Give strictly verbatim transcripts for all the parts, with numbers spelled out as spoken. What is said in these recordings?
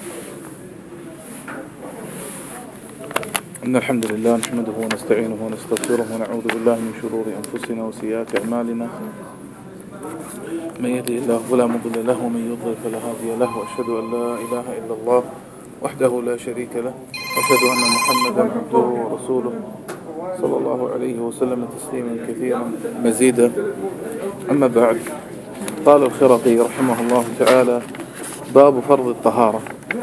إن الحمد لله نحمده ونستعينه ونستغفره ونعوذ بالله من شرور أنفسنا وسيئات أعمالنا. من يهده الله فلا مضل له ومن يضلل فلا هادي له، وأشهد أن لا إله إلا الله وحده لا شريك له، وأشهد أن محمدا عبده ورسوله صلى الله عليه وسلم تسليما كثيرا مزيدا. أما بعد، قال الخرقي رحمه الله تعالى: باب فرض الطهارة.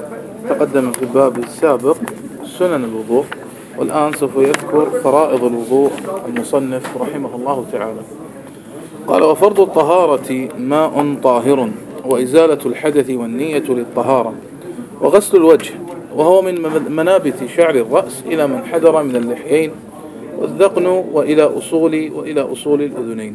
تقدم في الباب السابق سنن الوضوء، والآن سوف يذكر فرائض الوضوء المصنف رحمه الله تعالى. قال: وفرض الطهارة ماء طاهر، وإزالة الحدث والنية للطهارة، وغسل الوجه، وهو من منابت شعر الرأس إلى من حدر من اللحيين، والذقن وإلى أصول وإلى أصول الأذنين.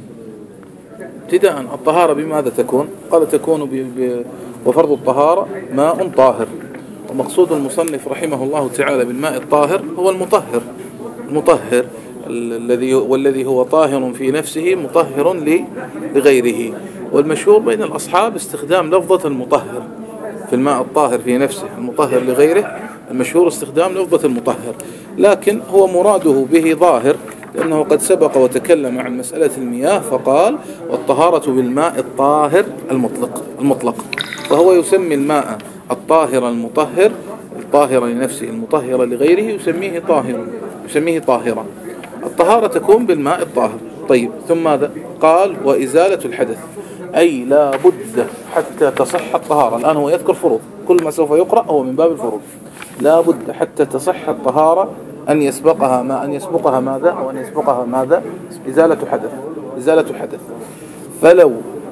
ابتداء الطهارة بماذا تكون؟ قال: تكون ب... ب... وفرض الطهارة ماء طاهر. ومقصود المصنف رحمه الله تعالى بالماء الطاهر هو المطهر، المطهر الذي والذي هو طاهر في نفسه مطهر لغيره. والمشهور بين الأصحاب استخدام لفظة المطهر في الماء الطاهر في نفسه، المطهر لغيره المشهور استخدام لفظة المطهر، لكن هو مراده به ظاهر، لأنه قد سبق وتكلم عن مسألة المياه فقال: والطهارة بالماء الطاهر المطلق المطلق فهو يسمي الماء الطاهر المطهر، الطاهر لنفسه المطهر لغيره يسميه طاهر، يسميه طاهرا. الطهارة تكون بالماء الطاهر. طيب، ثم ماذا؟ قال: وإزالة الحدث، أي لا بد حتى تصح الطهارة. الآن هو يذكر فروض، كل ما سوف يقرأ هو من باب الفروض. لا بد حتى تصح الطهارة أن يسبقها ما أن يسبقها ماذا أو أن يسبقها ماذا؟ إزالة حدث، إزالة حدث. فلو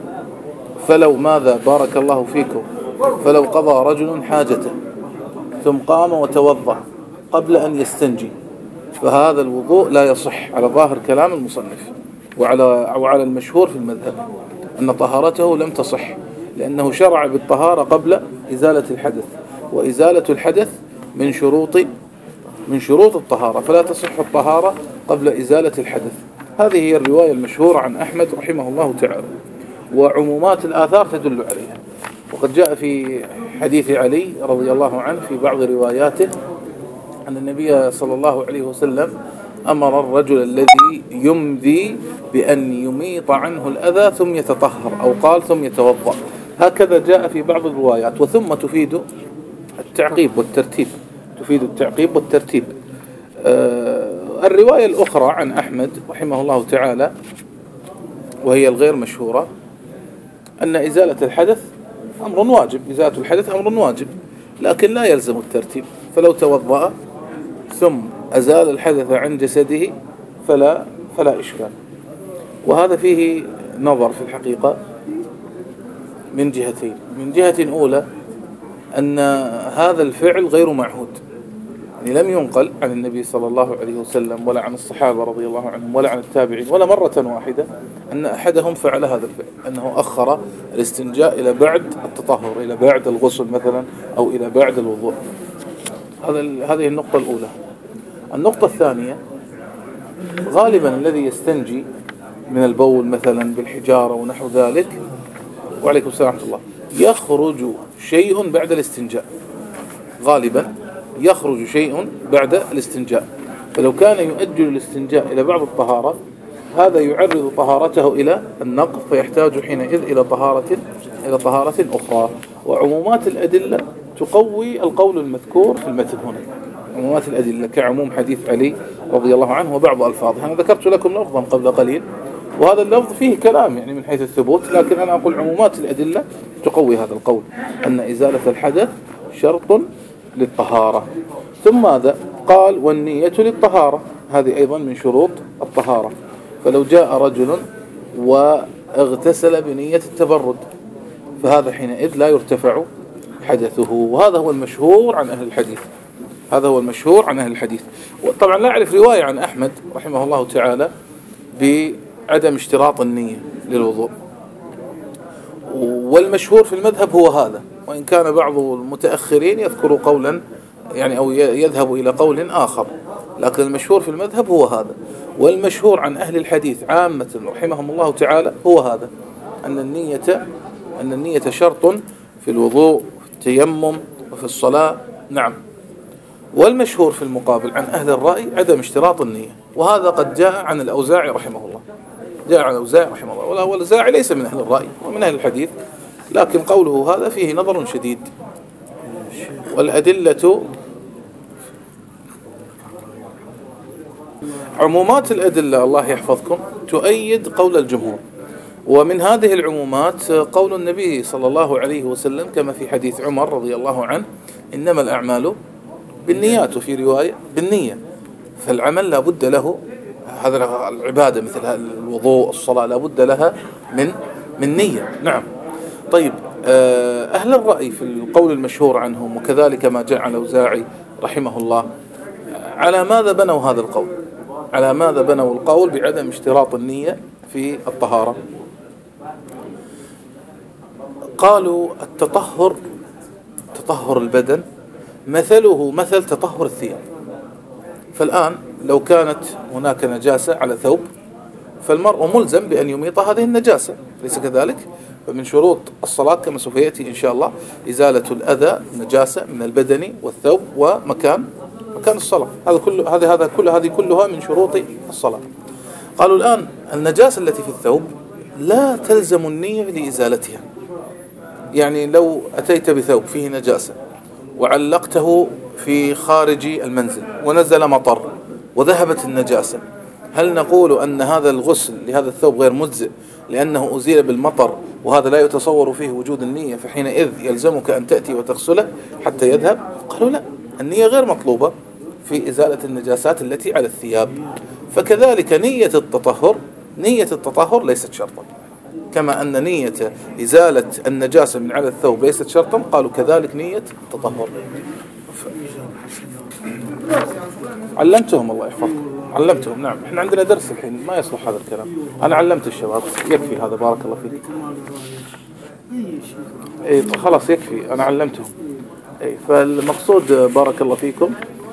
فلو ماذا؟ بارك الله فيكم. فلو قضى رجل حاجته ثم قام وتوضأ قبل أن يستنجي، فهذا الوضوء لا يصح على ظاهر كلام المصنف، وعلى وعلى المشهور في المذهب أن طهارته لم تصح، لأنه شرع بالطهارة قبل إزالة الحدث، وإزالة الحدث من شروط من شروط الطهارة، فلا تصح الطهارة قبل إزالة الحدث. هذه هي الرواية المشهورة عن أحمد رحمه الله تعالى، وعمومات الآثار تدل عليها. وقد جاء في حديث علي رضي الله عنه في بعض رواياته أن النبي صلى الله عليه وسلم أمر الرجل الذي يمذي بأن يميط عنه الأذى ثم يتطهر، أو قال ثم يتوضأ. هكذا جاء في بعض الروايات. وثم تفيد التعقيب والترتيب، تفيد التعقيب والترتيب. آه الرواية الأخرى عن أحمد رحمه الله تعالى وهي الغير مشهورة، أن إزالة الحدث أمر واجب، إزالة الحدث أمر واجب، لكن لا يلزم الترتيب. فلو توضأ ثم أزال الحدث عن جسده فلا فلا إشكال. وهذا فيه نظر في الحقيقة من جهتين. من جهة أولى أن هذا الفعل غير معهود، يعني لم ينقل عن النبي صلى الله عليه وسلم ولا عن الصحابة رضي الله عنهم ولا عن التابعين ولا مرة واحدة أن أحدهم فعل هذا الفعل، أنه أخر الاستنجاء إلى بعد التطهر، إلى بعد الغسل مثلا، أو إلى بعد الوضوء. هذا هذه النقطة الأولى. النقطة الثانية، غالبا الذي يستنجي من البول مثلا بالحجارة ونحو ذلك، وعليكم السلام ورحمة الله، يخرج شيء بعد الاستنجاء، غالبا يخرج شيء بعد الاستنجاء. فلو كان يؤجل الاستنجاء إلى بعض الطهارة، هذا يعرض طهارته إلى النقض، فيحتاج حينئذ إلى طهارة إلى طهارة أخرى. وعمومات الأدلة تقوي القول المذكور في المتن هنا، عمومات الأدلة كعموم حديث علي رضي الله عنه وبعض ألفاظه. أنا ذكرت لكم لفظا قبل قليل، وهذا اللفظ فيه كلام يعني من حيث الثبوت، لكن أنا أقول عمومات الأدلة تقوي هذا القول، أن إزالة الحدث شرط للطهارة. ثم ماذا؟ قال: والنية للطهارة، هذه أيضا من شروط الطهارة. فلو جاء رجل واغتسل بنية التبرد، فهذا حينئذ لا يرتفع حدثه. وهذا هو المشهور عن أهل الحديث، هذا هو المشهور عن أهل الحديث. وطبعا لا أعرف رواية عن أحمد رحمه الله تعالى بعدم اشتراط النية للوضوء، والمشهور في المذهب هو هذا، وإن كان بعض المتأخرين يذكر قولا يعني أو يذهب إلى قول آخر، لكن المشهور في المذهب هو هذا. والمشهور عن أهل الحديث عامة رحمهم الله تعالى هو هذا، أن النية أن النية شرط في الوضوء، في التيمم، وفي في الصلاة نعم. والمشهور في المقابل عن أهل الرأي عدم اشتراط النية، وهذا قد جاء عن الأوزاعي رحمه الله، جاء عن الأوزاعي رحمه الله، والأوزاعي ليس من أهل الرأي ومن أهل الحديث، لكن قوله هذا فيه نظر شديد. والأدلة عمومات الأدلة الله يحفظكم تؤيد قول الجمهور، ومن هذه العمومات قول النبي صلى الله عليه وسلم كما في حديث عمر رضي الله عنه: إنما الأعمال بالنيات، وفي رواية بالنية. فالعمل لا بد له، هذا العبادة مثل الوضوء الصلاة لا بد لها من من نية. نعم. طيب، أهل الرأي في القول المشهور عنهم وكذلك ما جاء عن الأوزاعي رحمه الله، على ماذا بنوا هذا القول؟ على ماذا بنوا القول بعدم اشتراط النية في الطهارة؟ قالوا التطهر، تطهر البدن مثله مثل تطهر الثياب. فالآن لو كانت هناك نجاسة على ثوب فالمرء ملزم بأن يميط هذه النجاسة، ليس كذلك؟ فمن شروط الصلاة كما سوف يأتي إن شاء الله إزالة الأذى النجاسة من البدن والثوب ومكان مكان الصلاة. هذا كله هذا هذا كل هذه كلها من شروط الصلاة. قالوا الآن النجاسة التي في الثوب لا تلزم النية لإزالتها. يعني لو أتيت بثوب فيه نجاسة وعلقته في خارج المنزل ونزل مطر وذهبت النجاسة، هل نقول أن هذا الغسل لهذا الثوب غير مجزئ لأنه أزيل بالمطر وهذا لا يتصور فيه وجود النية، فحينئذ يلزمك أن تأتي وتغسله حتى يذهب؟ قالوا لا، النية غير مطلوبة في إزالة النجاسات التي على الثياب. فكذلك نية التطهر، نية التطهر ليست شرطا، كما أن نية إزالة النجاسة من على الثوب ليست شرطا، قالوا كذلك نية التطهر. علمتهم الله يحفظكم، علمتهم. نعم، احنا عندنا درس الحين ما يصلح هذا الكلام، أنا علمت الشباب، يكفي هذا، بارك الله فيك. اي خلاص يكفي، أنا علمتهم. اي فالمقصود بارك الله فيكم،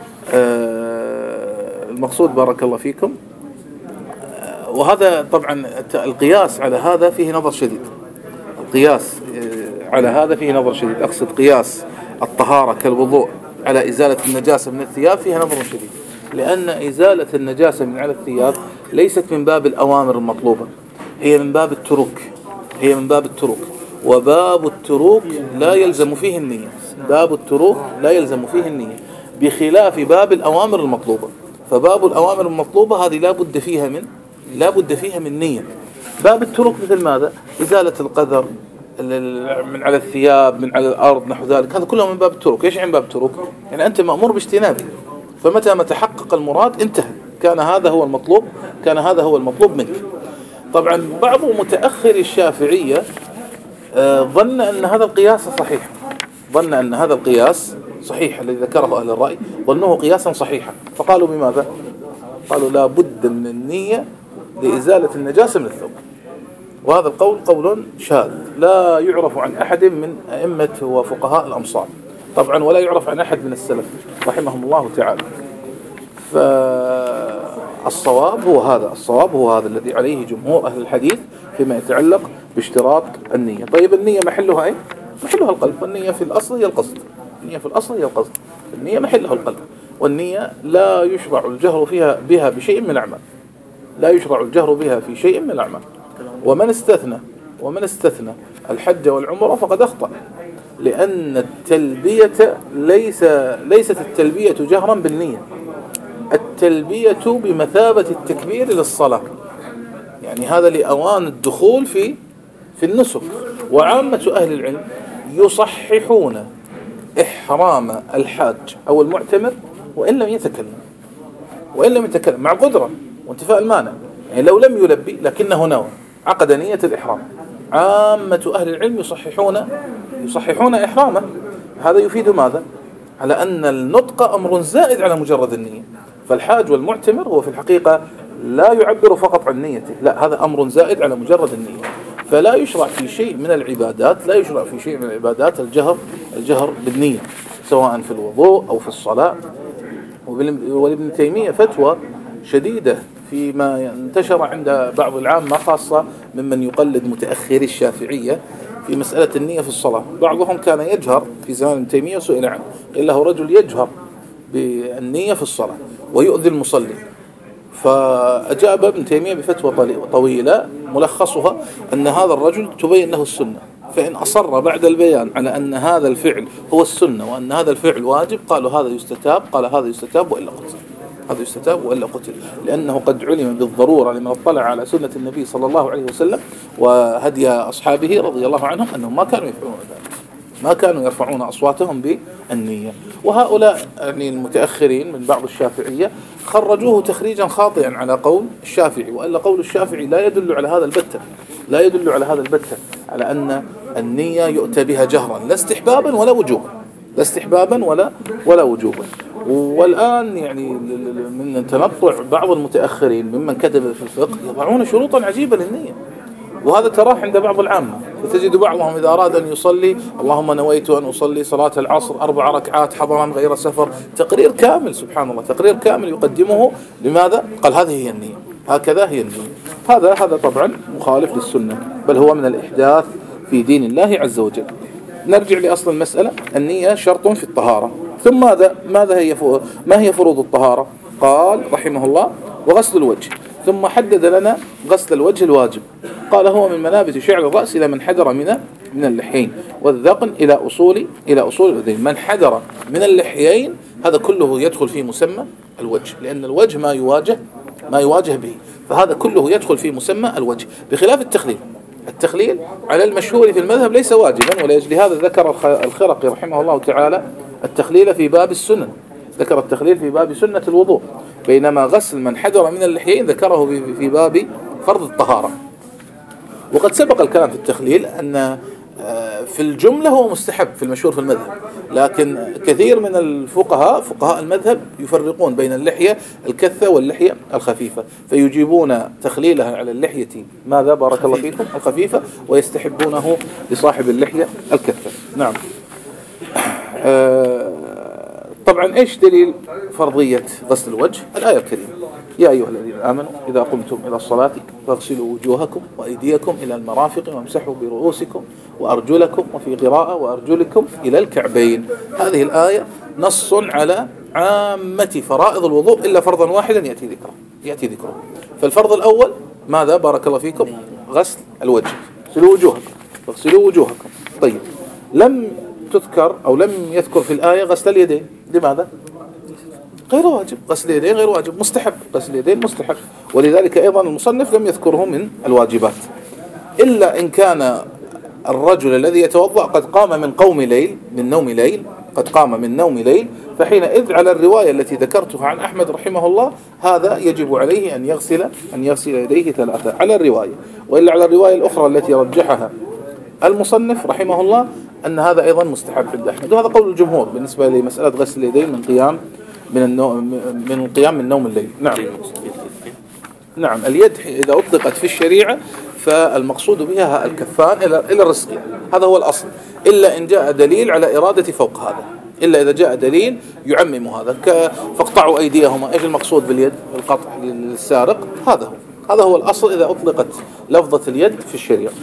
آه المقصود بارك الله فيكم، آه وهذا طبعا القياس على هذا فيه نظر شديد، القياس آه على هذا فيه نظر شديد، أقصد قياس الطهارة كالوضوء على إزالة النجاسة من الثياب فيها نظر شديد، لأن إزالة النجاسة من على الثياب ليست من باب الأوامر المطلوبة، هي من باب التروك، هي من باب التروك، وباب التروك لا يلزم فيه النية، باب التروك لا يلزم فيه النية، بخلاف باب الأوامر المطلوبة. فباب الأوامر المطلوبة هذه لا بد فيها من لا بد فيها من نية. باب التروك مثل ماذا؟ إزالة القذر من على الثياب، من على الأرض، نحو ذلك، هذا كله من باب التروك. ايش يعني باب التروك؟ يعني أنت مأمور باجتنابه، فمتى ما تحقق المراد انتهى، كان هذا هو المطلوب، كان هذا هو المطلوب منك. طبعا بعض متأخر الشافعية ظن أن هذا القياس صحيح، ظن أن هذا القياس صحيح الذي ذكره أهل الرأي، ظنوه قياسا صحيحا، فقالوا بماذا؟ قالوا لا بد من النية لإزالة النجاسة من الثوب. وهذا القول قول شاذ لا يعرف عن أحد من أئمة وفقهاء الأمصار طبعا، ولا يعرف عن أحد من السلف رحمهم الله تعالى. فالصواب هو هذا، الصواب هو هذا الذي عليه جمهور أهل الحديث فيما يتعلق باشتراط النية. طيب النية محلها أي؟ محلها القلب، والنية في الأصل هي القصد، النية في الأصل هي القصد، النية محلها القلب، والنية لا يشرع الجهر فيها بها بشيء من الأعمال، لا يشرع الجهر بها في شيء من الأعمال. ومن استثنى ومن استثنى الحج والعمرة فقد أخطأ، لأن التلبية ليس ليست التلبية جهرا بالنية، التلبية بمثابة التكبير للصلاة، يعني هذا لأوان الدخول في في النسك. وعامة أهل العلم يصححون إحرام الحاج أو المعتمر وإن لم يتكلم، وإن لم يتكلم مع قدرة وانتفاء المانع، يعني لو لم يلبي لكنه نوى عقد نية الإحرام. عامة أهل العلم يصححون يصححون إحرامه. هذا يفيد ماذا؟ على أن النطق أمر زائد على مجرد النية. فالحاج والمعتمر هو في الحقيقة لا يعبر فقط عن نيته، لا، هذا أمر زائد على مجرد النية. فلا يشرع في شيء من العبادات لا يشرع في شيء من العبادات الجهر الجهر بالنية، سواء في الوضوء أو في الصلاة. ولابن تيمية فتوى شديدة فيما انتشر عند بعض العامة خاصة ممن يقلد متأخري الشافعية، في مسألة النية في الصلاة. بعضهم كان يجهر في زمان ابن تيمية وسئل عنه، قيل له رجل يجهر بالنية في الصلاة ويؤذي المصلي، فأجاب ابن تيمية بفتوى طويلة ملخصها أن هذا الرجل تبين له السنة، فإن أصر بعد البيان على أن هذا الفعل هو السنة وأن هذا الفعل واجب قالوا هذا يستتاب، قال هذا يستتاب وإلا قتل، هذا يستتاب وإلا قتل، لأنه قد علم بالضرورة لمن اطلع على سنة النبي صلى الله عليه وسلم وهدي أصحابه رضي الله عنهم أنهم ما كانوا يفعلون ذلك، ما كانوا يرفعون أصواتهم بالنية. وهؤلاء يعني المتأخرين من بعض الشافعية خرجوه تخريجا خاطئا على قول الشافعي، وإلا قول الشافعي لا يدل على هذا البتة، لا يدل على هذا البتة، على أن النية يؤتى بها جهرا لا استحبابا ولا وجوبا، لا استحبابا ولا ولا وجوبا. والآن يعني من تنطع بعض المتأخرين ممن كتب في الفقه يضعون شروطا عجيبة للنية، وهذا تراه عند بعض العامة، فتجد بعضهم إذا أراد أن يصلي اللهم نويت أن أصلي صلاة العصر أربع ركعات حضرا غير سفر، تقرير كامل سبحان الله، تقرير كامل يقدمه. لماذا؟ قال هذه هي النية، هكذا هي النية. هذا هذا طبعا مخالف للسنة، بل هو من الإحداث في دين الله عز وجل. نرجع لأصل المسألة، النية شرط في الطهارة. ثم ماذا ماذا هي ما هي فروض الطهارة؟ قال رحمه الله وغسل الوجه، ثم حدد لنا غسل الوجه الواجب، قال هو من منابت شعر الرأس إلى من حدر من من اللحيين، والذقن إلى أصول إلى أصول الأذين. من حدر من اللحيين هذا كله يدخل في مسمى الوجه، لأن الوجه ما يواجه ما يواجه به، فهذا كله يدخل في مسمى الوجه، بخلاف التخليل. التخليل على المشهور في المذهب ليس واجبا، ولأجل هذا ذكر الخرقي رحمه الله تعالى التخليل في باب السنن، ذكر التخليل في باب سنة الوضوء، بينما غسل من حدر من اللحيين ذكره في باب فرض الطهارة. وقد سبق الكلام في التخليل أن في الجملة هو مستحب في المشهور في المذهب، لكن كثير من الفقهاء فقهاء المذهب يفرقون بين اللحية الكثة واللحية الخفيفة، فيجيبون تخليلها على اللحية ماذا بارك الله فيكم الخفيفة، ويستحبونه لصاحب اللحية الكثة. نعم. آه طبعا ايش دليل فرضية غسل الوجه؟ الآية الكريمة يا أيها الذين آمنوا إذا قمتم إلى الصلاة فاغسلوا وجوهكم وأيديكم إلى المرافق وامسحوا برؤوسكم وأرجلكم، وفي قراءة وأرجلكم إلى الكعبين. هذه الآية نص على عامة فرائض الوضوء إلا فرضا واحدا يأتي ذكره يأتي ذكره فالفرض الأول ماذا بارك الله فيكم؟ غسل الوجه، اغسلوا وجوهكم فاغسلوا وجوهكم. طيب لم تذكر أو لم يذكر في الآية غسل اليدين، لماذا؟ غير واجب، غسل اليدين غير واجب، مستحب، غسل اليدين مستحب، ولذلك أيضا المصنف لم يذكره من الواجبات، إلا إن كان الرجل الذي يتوضأ قد قام من قوم ليل من نوم ليل قد قام من نوم ليل فحينئذ على الرواية التي ذكرتها عن أحمد رحمه الله هذا يجب عليه أن يغسل أن يغسل يديه ثلاثة على الرواية. وإلا على الرواية الأخرى التي رجحها المصنف رحمه الله أن هذا أيضا مستحب عند أحمد، وهذا قول الجمهور بالنسبة لمسألة غسل اليدين من قيام من النوم من القيام من نوم الليل. نعم نعم اليد إذا أطلقت في الشريعة فالمقصود بها الكفان إلى إلى الرزق، هذا هو الأصل، إلا إن جاء دليل على إرادة فوق هذا، إلا إذا جاء دليل يعمم هذا، فاقطعوا أيديهما. إيش المقصود باليد؟ القطع للسارق، هذا هو هذا هو الأصل إذا أطلقت لفظة اليد في الشريعة.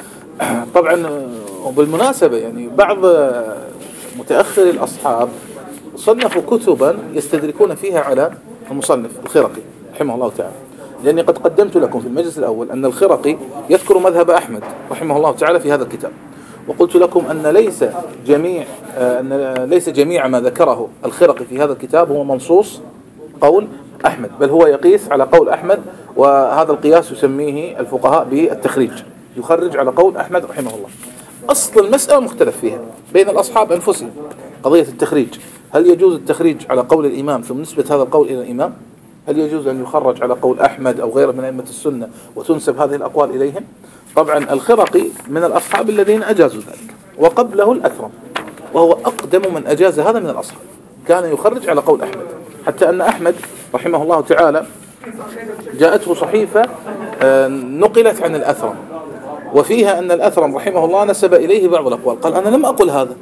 طبعا وبالمناسبة يعني بعض متأخر الأصحاب صنفوا كتبا يستدركون فيها على المصنف الخرقي رحمه الله تعالى، لأني قد قدمت لكم في المجلس الأول أن الخرقي يذكر مذهب أحمد رحمه الله تعالى في هذا الكتاب، وقلت لكم أن ليس جميع أن ليس جميع ما ذكره الخرقي في هذا الكتاب هو منصوص قول أحمد، بل هو يقيس على قول أحمد، وهذا القياس يسميه الفقهاء بالتخريج، يخرج على قول أحمد رحمه الله. أصل المسألة مختلف فيها بين الأصحاب أنفسهم، قضية التخريج، هل يجوز التخريج على قول الإمام ثم نسبة هذا القول إلى الإمام؟ هل يجوز أن يخرج على قول أحمد أو غيره من أئمة السنة وتنسب هذه الأقوال إليهم؟ طبعا الخرقي من الأصحاب الذين أجازوا ذلك، وقبله الأثرم وهو أقدم من أجاز هذا من الأصحاب، كان يخرج على قول أحمد، حتى أن أحمد رحمه الله تعالى جاءته صحيفة نقلت عن الأثرم وفيها أن الأثرم رحمه الله نسب إليه بعض الأقوال، قال أنا لم أقل هذا،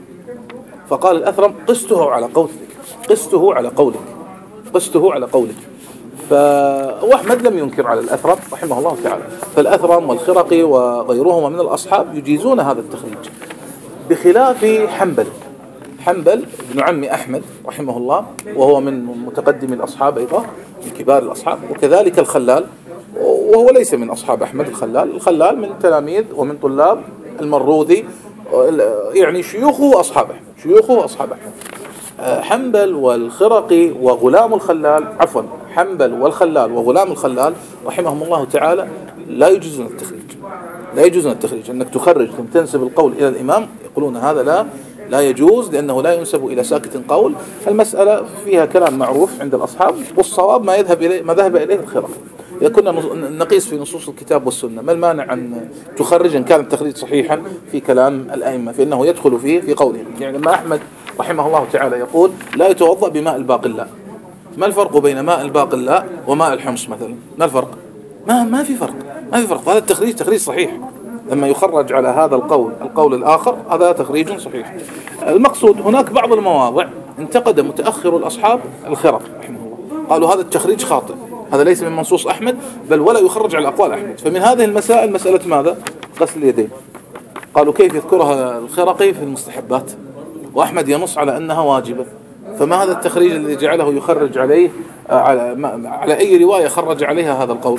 فقال الأثرم قسته على قولك قسته على قولك قسته على قولك فأحمد لم ينكر على الأثرم رحمه الله تعالى. فالأثرم والخرقي وغيرهما من الأصحاب يجيزون هذا التخريج، بخلاف حنبل. حنبل ابن عم أحمد رحمه الله، وهو من متقدم الأصحاب أيضا، من كبار الأصحاب. وكذلك الخلال، وهو ليس من أصحاب أحمد. الخلال الخلال من تلاميذ ومن طلاب المروذي، يعني شيوخه وأصحاب أحمد، شيوخه وأصحاب أحمد. حنبل والخرقي وغلام الخلال، عفوا حنبل والخلال وغلام الخلال رحمهم الله تعالى لا يجوزون التخريج، لا يجوزون التخريج. أنك تخرج ثم تنسب القول إلى الإمام، يقولون هذا لا لا يجوز، لأنه لا ينسب إلى ساكت قول. المسألة فيها كلام معروف عند الأصحاب، والصواب ما يذهب إليه، ما ذهب إليه الخرقي. إذا كنا نقيس في نصوص الكتاب والسنة، ما المانع أن تخرج إن كان التخريج صحيحا في كلام الأئمة، فإنه يدخل فيه في قولهم. يعني لما أحمد رحمه الله تعالى يقول لا يتوضأ بماء الباقلاء، ما الفرق بين ماء الباقلاء وماء الحمص مثلا؟ ما الفرق؟ ما ما في فرق، ما في فرق. هذا التخريج تخريج صحيح. لما يخرج على هذا القول القول الآخر، هذا تخريج صحيح. المقصود هناك بعض المواضع انتقد متأخر الأصحاب الخرقي رحمه الله، قالوا هذا التخريج خاطئ، هذا ليس من منصوص أحمد، بل ولا يخرج على أقوال أحمد. فمن هذه المسائل مسألة ماذا؟ غسل اليدين. قالوا كيف يذكرها الخرقي في المستحبات وأحمد ينص على أنها واجبة؟ فما هذا التخريج الذي جعله يخرج عليه على, على أي رواية خرج عليها هذا القول؟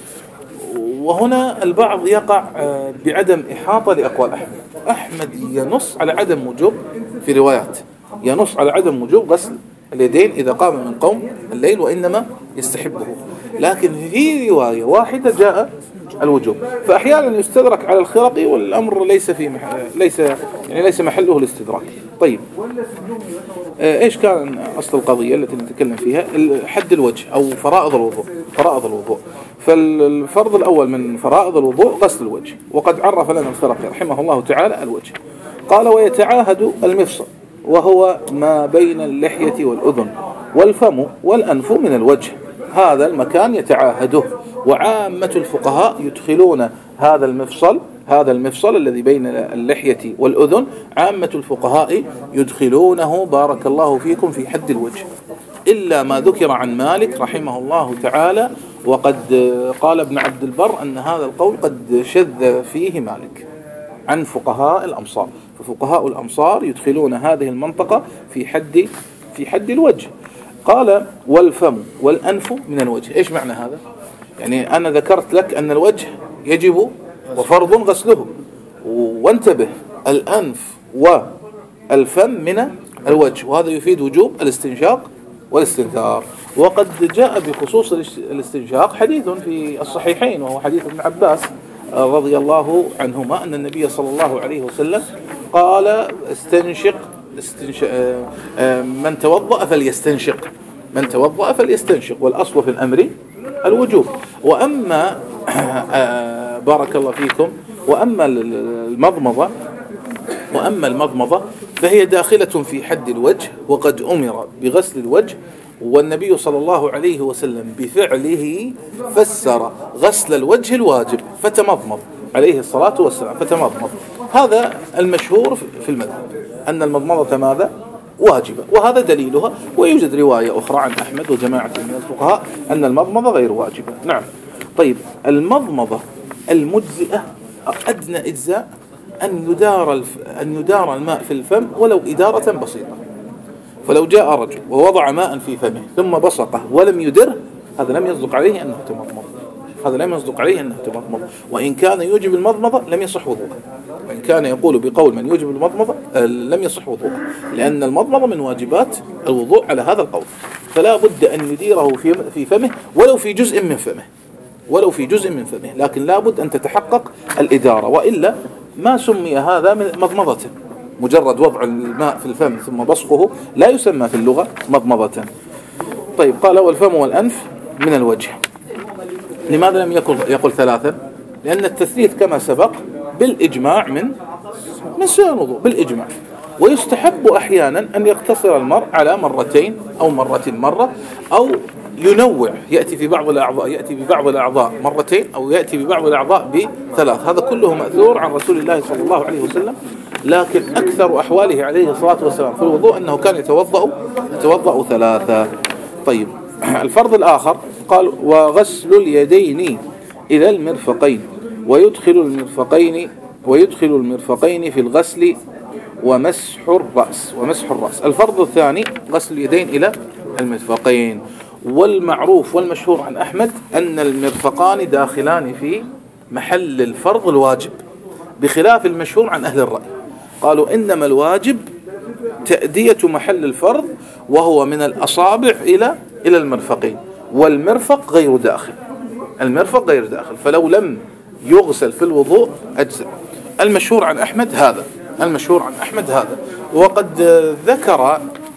وهنا البعض يقع بعدم إحاطة لأقوال أحمد. أحمد ينص على عدم وجوب في روايات، ينص على عدم وجوب غسل اليدين إذا قام من قوم الليل، وإنما يستحبه. لكن في رواية واحدة جاء الوجوب، فأحيانا يستدرك على الخرقي، والأمر ليس في مح... ليس يعني ليس محله الاستدراك. طيب ايش كان اصل القضية التي نتكلم فيها؟ حد الوجه او فرائض الوضوء. فرائض الوضوء فالفرض الاول من فرائض الوضوء غسل الوجه، وقد عرف لنا الخرقي رحمه الله تعالى الوجه. قال ويتعاهد المفصل، وهو ما بين اللحية والأذن والفم والأنف من الوجه، هذا المكان يتعاهده. وعامة الفقهاء يدخلون هذا المفصل، هذا المفصل الذي بين اللحية والأذن، عامة الفقهاء يدخلونه بارك الله فيكم في حد الوجه، إلا ما ذكر عن مالك رحمه الله تعالى. وقد قال ابن عبد البر أن هذا القول قد شذ فيه مالك عن فقهاء الأمصار. ففقهاء الأمصار يدخلون هذه المنطقة في حد في حد الوجه. قال والفم والأنف من الوجه. إيش معنى هذا؟ يعني أنا ذكرت لك أن الوجه يجب وفرض غسله، وانتبه الأنف والفم من الوجه، وهذا يفيد وجوب الاستنشاق والاستنثار. وقد جاء بخصوص الاستنشاق حديث في الصحيحين، وهو حديث ابن عباس رضي الله عنهما أن النبي صلى الله عليه وسلم قال استنشق, استنشق من توضأ فليستنشق، من توضأ فليستنشق، والأصل في الأمر الوجوب. وأما بارك الله فيكم وأما المضمضة وأما المضمضة فهي داخلة في حد الوجه، وقد أمر بغسل الوجه، والنبي صلى الله عليه وسلم بفعله فسر غسل الوجه الواجب فتمضمض عليه الصلاة والسلام، فتمضمض. هذا المشهور في المذهب أن المضمضة ماذا؟ واجبة، وهذا دليلها. ويوجد رواية أخرى عن أحمد وجماعة من الفقهاء أن المضمضة غير واجبة. نعم. طيب المضمضة المجزئة أدنى إجزاء أن يدار الف... أن يدار الماء في الفم ولو إدارة بسيطة. فلو جاء رجل ووضع ماء في فمه ثم بصقه ولم يدره، هذا لم يصدق عليه أنه تمضمض، هذا لم يصدق عليه أنه تمضمض. وإن كان يوجب المضمضة لم يصح وضوءه، وإن كان يقول بقول من يوجب المضمضة لم يصح وضوءه، لأن المضمضة من واجبات الوضوء على هذا القول. فلا بد أن يديره في في فمه ولو في جزء من فمه، ولو في جزء من فمه، لكن لا بد أن تتحقق الإدارة، وإلا ما سمي هذا مضمضة. مجرد وضع الماء في الفم ثم بصقه لا يسمى في اللغة مضمضة. طيب قال والفم والأنف من الوجه. لماذا لم يقل يقول ثلاثة؟ لأن التثليث كما سبق بالإجماع من من سنن الوضوء بالإجماع. ويستحب أحيانا أن يقتصر المرء على مرتين أو مرة مرة، أو ينوع، يأتي في بعض الأعضاء يأتي ببعض الأعضاء مرتين، أو يأتي ببعض الأعضاء بثلاث. هذا كله مأثور عن رسول الله صلى الله عليه وسلم. لكن أكثر أحواله عليه الصلاة والسلام في الوضوء أنه كان يتوضأ يتوضأ ثلاثة. طيب الفرض الآخر قال وغسل اليدين إلى المرفقين ويدخل المرفقين ويدخل المرفقين في الغسل ومسح الرأس ومسح الرأس. الفرض الثاني غسل اليدين إلى المرفقين. والمعروف والمشهور عن أحمد أن المرفقان داخلان في محل الفرض الواجب، بخلاف المشهور عن أهل الرأي، قالوا إنما الواجب تأدية محل الفرض وهو من الأصابع إلى إلى المرفقين، والمرفق غير داخل، المرفق غير داخل، فلو لم يغسل في الوضوء أجزاء. المشهور عن أحمد هذا، المشهور عن أحمد هذا. وقد ذكر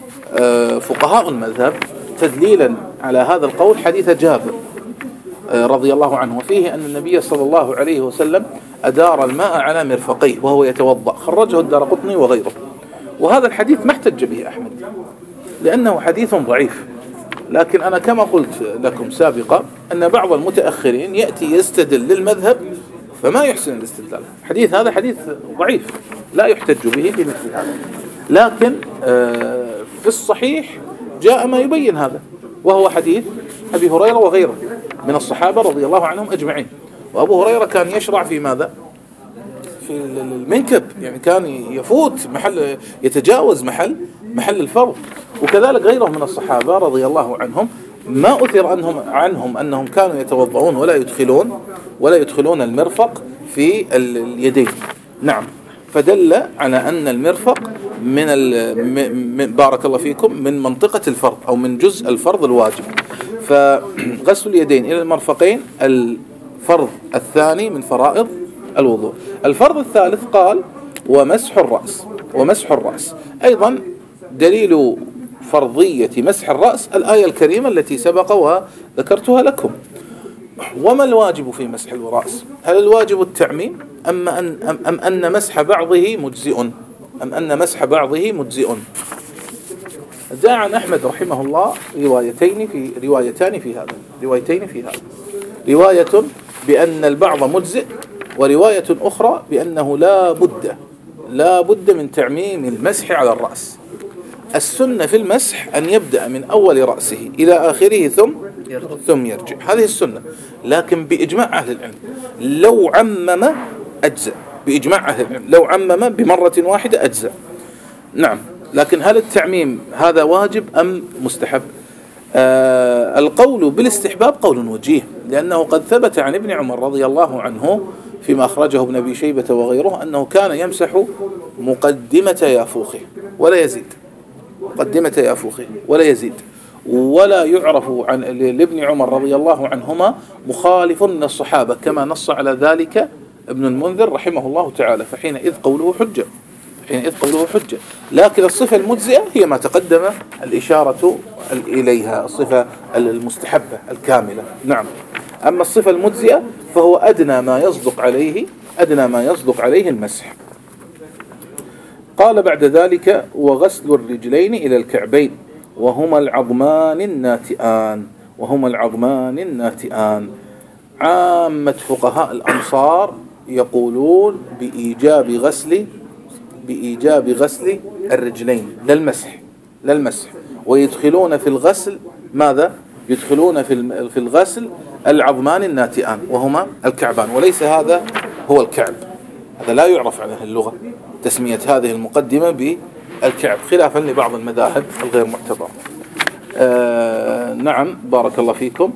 فقهاء المذهب تدليلا على هذا القول حديث جابر رضي الله عنه، وفيه أن النبي صلى الله عليه وسلم أدار الماء على مرفقيه وهو يتوضأ، خرجه الدارقطني وغيره. وهذا الحديث ما احتج به أحمد لأنه حديث ضعيف، لكن أنا كما قلت لكم سابقا أن بعض المتأخرين يأتي يستدل للمذهب فما يحسن الاستدلال. حديث هذا حديث ضعيف لا يحتج به في مثل هذا، لكن في الصحيح جاء ما يبين هذا، وهو حديث أبي هريرة وغيره من الصحابة رضي الله عنهم أجمعين. وأبو هريرة كان يشرع في ماذا؟ في المنكب، يعني كان يفوت محل، يتجاوز محل محل الفرض. وكذلك غيرهم من الصحابة رضي الله عنهم ما أثر عنهم عنهم أنهم كانوا يتوضعون ولا يدخلون ولا يدخلون المرفق في اليدين. نعم، فدل على أن المرفق من, من بارك الله فيكم من منطقة الفرض أو من جزء الفرض الواجب. فغسل اليدين إلى المرفقين الفرض الثاني من فرائض الوضوء. الفرض الثالث قال ومسح الرأس، ومسح الرأس أيضا دليل فرضية مسح الرأس الآية الكريمة التي سبق وذكرتها لكم. وما الواجب في مسح الرأس؟ هل الواجب التعميم أم أن, أم, أم أن مسح بعضه مجزئ أم أن مسح بعضه مجزئ؟ جاء عن أحمد رحمه الله روايتين في روايتان في هذا روايتين في هذا رواية بأن البعض مجزئ، ورواية أخرى بأنه لا بد لا بد من تعميم المسح على الرأس. السنة في المسح أن يبدأ من أول رأسه إلى آخره ثم ثم يرجع، هذه السنة، لكن بإجماع أهل العلم لو عمم أجزاء، بإجماع أهل العلم لو عمم بمرة واحدة أجزاء. نعم، لكن هل التعميم هذا واجب أم مستحب؟ آه القول بالاستحباب قول وجيه، لأنه قد ثبت عن ابن عمر رضي الله عنه فيما أخرجه ابن أبي شيبة وغيره أنه كان يمسح مقدمة يافوخه ولا يزيد، مقدمة يافوخه ولا يزيد. ولا يعرف عن لابن عمر رضي الله عنهما مخالف من الصحابة كما نص على ذلك ابن المنذر رحمه الله تعالى، فحينئذ قوله حجة، حينئذ قوله حجة. لكن الصفة المجزئة هي ما تقدم الإشارة إليها، الصفة المستحبة الكاملة. نعم، أما الصفة المجزئة فهو أدنى ما يصدق عليه أدنى ما يصدق عليه المسح. قال بعد ذلك وغسل الرجلين إلى الكعبين وهما العظمان الناتئان، وهما العظمان الناتئان. عامة فقهاء الأمصار يقولون بإيجاب غسل بإيجاب غسل الرجلين للمسح للمسح ويدخلون في الغسل ماذا؟ يدخلون في في الغسل العظمان الناتئان وهما الكعبان، وليس هذا هو الكعب، هذا لا يعرف عن أهل اللغة تسمية هذه المقدمة بالكعب، خلافا لبعض المذاهب الغير معتبرة. آه نعم، بارك الله فيكم.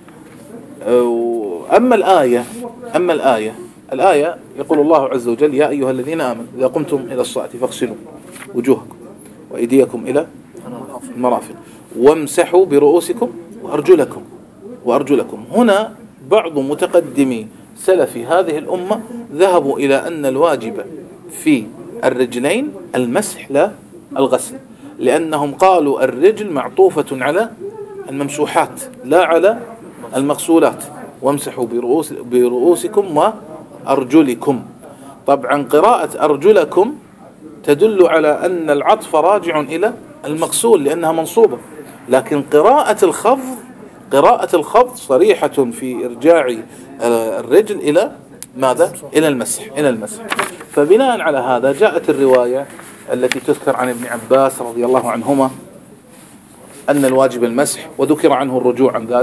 آه أما الآية أما الآية الآية يقول الله عز وجل يا أيها الذين آمنوا إذا قمتم إلى الصلاة فاغسلوا وجوهكم وأيديكم إلى المرافق وامسحوا برؤوسكم وأرجلكم وأرجلكم. هنا بعض متقدمي سلف هذه الأمة ذهبوا إلى أن الواجب في الرجلين المسح لا الغسل، لأنهم قالوا الرجل معطوفة على الممسوحات لا على المغسولات، وامسحوا برؤوس برؤوسكم وأرجلكم. طبعا قراءة أرجلكم تدل على أن العطف راجع إلى المغسول لأنها منصوبة، لكن قراءة الخفض قراءة الخفض صريحة في إرجاع الرجل إلى ماذا؟ إلى المسح إلى المسح. فبناء على هذا جاءت الرواية التي تذكر عن ابن عباس رضي الله عنهما أن الواجب المسح، وذكر عنه الرجوع عن ذلك،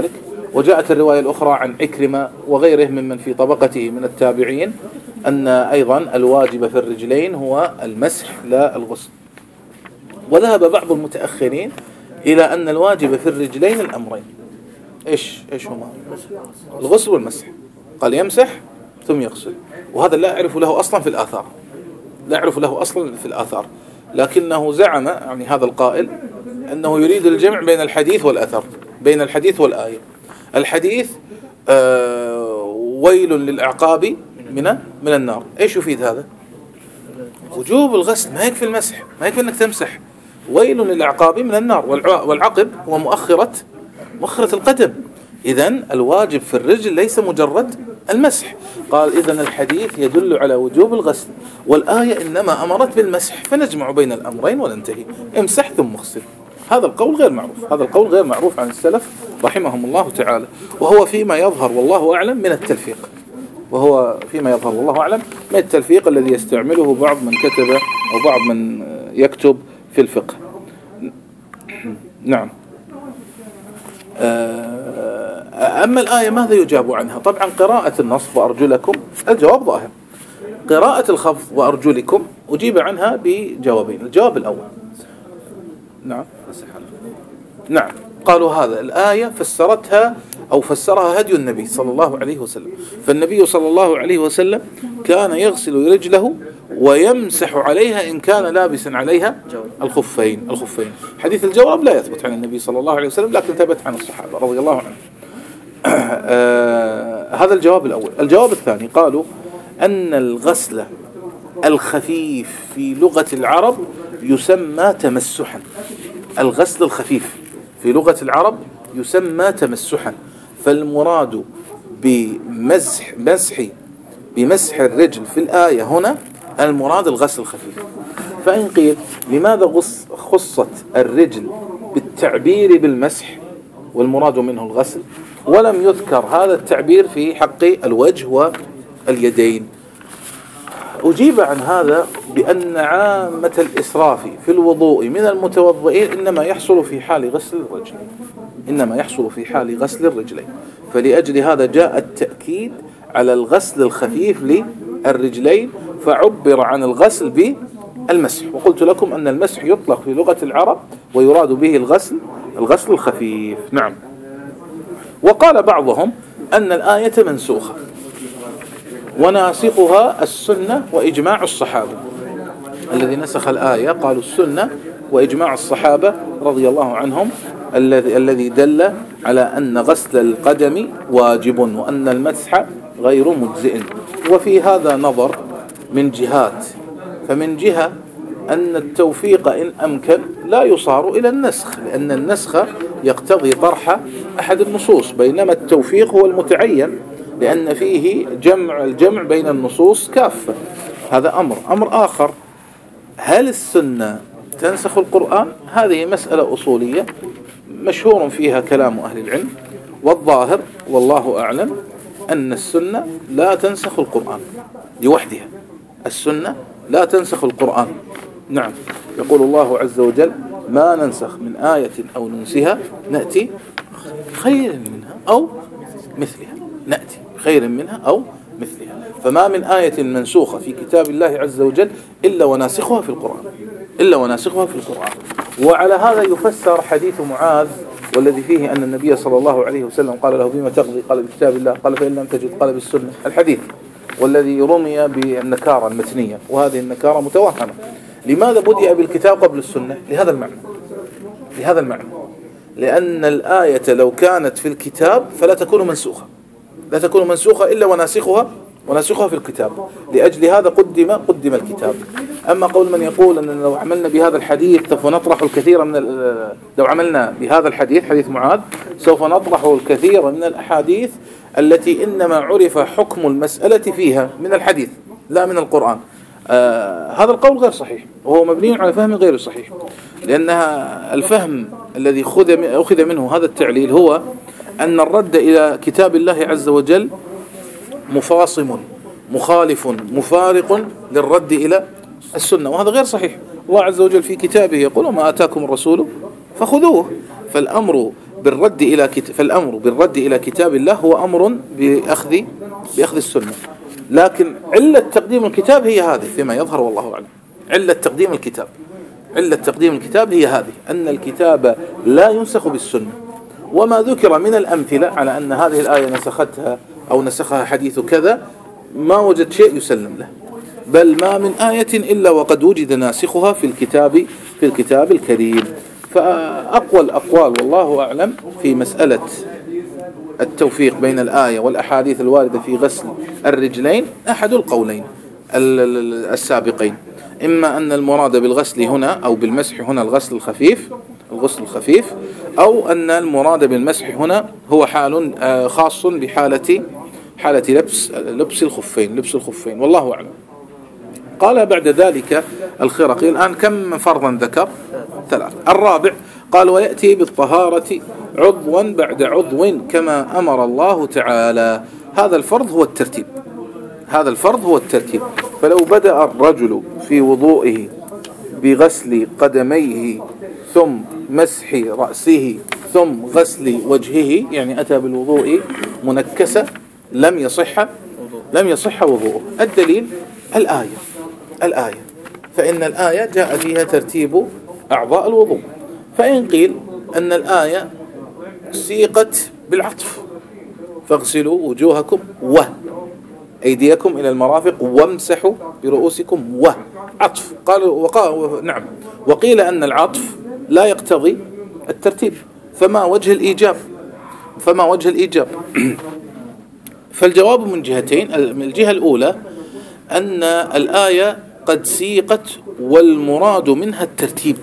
وجاءت الرواية الأخرى عن عكرمة وغيره ممن في طبقته من التابعين أن أيضا الواجب في الرجلين هو المسح لا الغسل. وذهب بعض المتأخرين إلى أن الواجب في الرجلين الأمرين. إيش إيش هما؟ الغسل والمسح. قال يمسح ثم يغسل، وهذا لا أعرف له أصلا في الآثار، لا أعرف له أصلا في الآثار، لكنه زعم يعني هذا القائل أنه يريد الجمع بين الحديث والأثر، بين الحديث والآية. الحديث آه ويل للأعقاب من من النار، إيش يفيد هذا؟ وجوب الغسل، ما يكفي المسح، ما يكفي أنك تمسح. ويل للأعقاب من النار، والعقب هو مؤخرة مؤخرة القدم. إذن الواجب في الرجل ليس مجرد المسح. قال إذن الحديث يدل على وجوب الغسل، والآية إنما أمرت بالمسح، فنجمع بين الأمرين وننتهي، امسح ثم اغسل. هذا القول غير معروف، هذا القول غير معروف عن السلف رحمهم الله تعالى، وهو فيما يظهر والله أعلم من التلفيق، وهو فيما يظهر والله أعلم من التلفيق الذي يستعمله بعض من كتب أو بعض من يكتب في الفقه. نعم. أما الآية ماذا يجاب عنها؟ طبعا قراءة النص وأرجلكم الجواب ظاهر. قراءة الخفض وأرجلكم أجيب عنها بجوابين. الجواب الأول نعم نعم قالوا هذا الآية فسرتها أو فسرها هدي النبي صلى الله عليه وسلم، فالنبي صلى الله عليه وسلم كان يغسل رجله ويمسح عليها إن كان لابسا عليها الخفين الخفين حديث الجورب لا يثبت عن النبي صلى الله عليه وسلم، لكن ثبت عن الصحابة رضي الله عنهم. آه هذا الجواب الأول. الجواب الثاني قالوا أن الغسل الخفيف في لغة العرب يسمى تمسحا. الغسل الخفيف في لغة العرب يسمى تمسحا، فالمراد بمسح مسح بمسح الرجل في الآية هنا المراد الغسل الخفيف. فإن قيل لماذا خصت الرجل بالتعبير بالمسح والمراد منه الغسل، ولم يذكر هذا التعبير في حق الوجه واليدين؟ أجيب عن هذا بأن عامة الإسراف في الوضوء من المتوضئين إنما يحصل في حال غسل الرجلين، إنما يحصل في حال غسل الرجلين، فلأجل هذا جاء التأكيد على الغسل الخفيف للرجلين، فعبر عن الغسل بالمسح. وقلت لكم أن المسح يطلق في لغة العرب ويراد به الغسل الغسل الخفيف. نعم. وقال بعضهم أن الآية منسوخة وناسخها السنة وإجماع الصحابة. الذي نسخ الآية قالوا السنة وإجماع الصحابة رضي الله عنهم، الذي الذي دل على أن غسل القدم واجب وأن المسح غير مجزئ. وفي هذا نظر من جهات، فمن جهة أن التوفيق إن أمكن لا يصار إلى النسخ، لأن النسخ يقتضي طرح أحد النصوص، بينما التوفيق هو المتعين لأن فيه جمع الجمع بين النصوص كافة. هذا أمر. أمر آخر، هل السنة تنسخ القرآن؟ هذه مسألة أصولية مشهور فيها كلام أهل العلم، والظاهر والله أعلم أن السنة لا تنسخ القرآن لوحدها. السنة لا تنسخ القرآن. نعم. يقول الله عز وجل ما ننسخ من آية أو ننسها نأتي خير منها أو مثلها، نأتي خير منها أو مثلها. فما من آية منسوخة في كتاب الله عز وجل إلا وناسخها في القرآن، إلا وناسخها في القرآن. وعلى هذا يفسر حديث معاذ والذي فيه أن النبي صلى الله عليه وسلم قال له بما تقضي؟ قال بكتاب الله. قال فإن لم تجد قال بالسنة. الحديث والذي رمي بالنكارة المتنية، وهذه النكارة متوهمة. لماذا بدأ بالكتاب قبل السنة؟ لهذا المعنى، لهذا المعنى لأن الآية لو كانت في الكتاب فلا تكون منسوخة، لا تكون منسوخة إلا وناسخها وناسخها في الكتاب. لأجل هذا قدم قدم الكتاب. أما قول من يقول أن لو عملنا بهذا الحديث سوف نطرح الكثير من لو عملنا بهذا الحديث حديث معاذ سوف نطرح الكثير من الأحاديث التي إنما عرف حكم المسألة فيها من الحديث لا من القرآن، آه هذا القول غير صحيح، وهو مبني على فهم غير صحيح، لأنها الفهم الذي أخذ منه هذا التعليل هو أن الرد إلى كتاب الله عز وجل مفاصم مخالف مفارق للرد إلى السنة، وهذا غير صحيح. الله عز وجل في كتابه يقول ما آتاكم الرسول فخذوه. فالأمر بالرد إلى كتاب، فالأمر بالرد إلى كتاب الله هو أمر بأخذ بأخذ السنة. لكن علة تقديم الكتاب هي هذه فيما يظهر والله أعلم. علة تقديم الكتاب علة تقديم الكتاب هي هذه، أن الكتاب لا ينسخ بالسنة. وما ذكر من الأمثلة على أن هذه الآية نسختها أو نسخها حديث كذا، ما وجد شيء يسلم له، بل ما من آية إلا وقد وجد ناسخها في الكتاب في الكتاب الكريم. فأقوى الأقوال والله أعلم في مسألة التوفيق بين الآية والأحاديث الواردة في غسل الرجلين أحد القولين السابقين، إما أن المراد بالغسل هنا أو بالمسح هنا الغسل الخفيف الغسل الخفيف أو أن المراد بالمسح هنا هو حال خاص بحالة حالة لبس لبس الخفين لبس الخفين والله أعلم. قال بعد ذلك الخرقي، الآن كم فرضا ذكر؟ ثلاث. الرابع قال ويأتي بالطهارة عضوا بعد عضو كما أمر الله تعالى. هذا الفرض هو الترتيب هذا الفرض هو الترتيب فلو بدأ الرجل في وضوئه بغسل قدميه ثم مسح رأسه ثم غسل وجهه، يعني أتى بالوضوء منكسة، لم يصح لم يصح وضوءه. الدليل الآية الآية فإن الآية جاء فيها ترتيب أعضاء الوضوء. فإن قيل أن الآية سيقت بالعطف، فاغسلوا وجوهكم وأيديكم إلى المرافق وامسحوا برؤوسكم وعطف، قالوا وقال نعم. وقيل أن العطف لا يقتضي الترتيب، فما وجه الإيجاب فما وجه الإيجاب فالجواب من جهتين. من الجهة الأولى أن الآية قد سيقت والمراد منها الترتيب،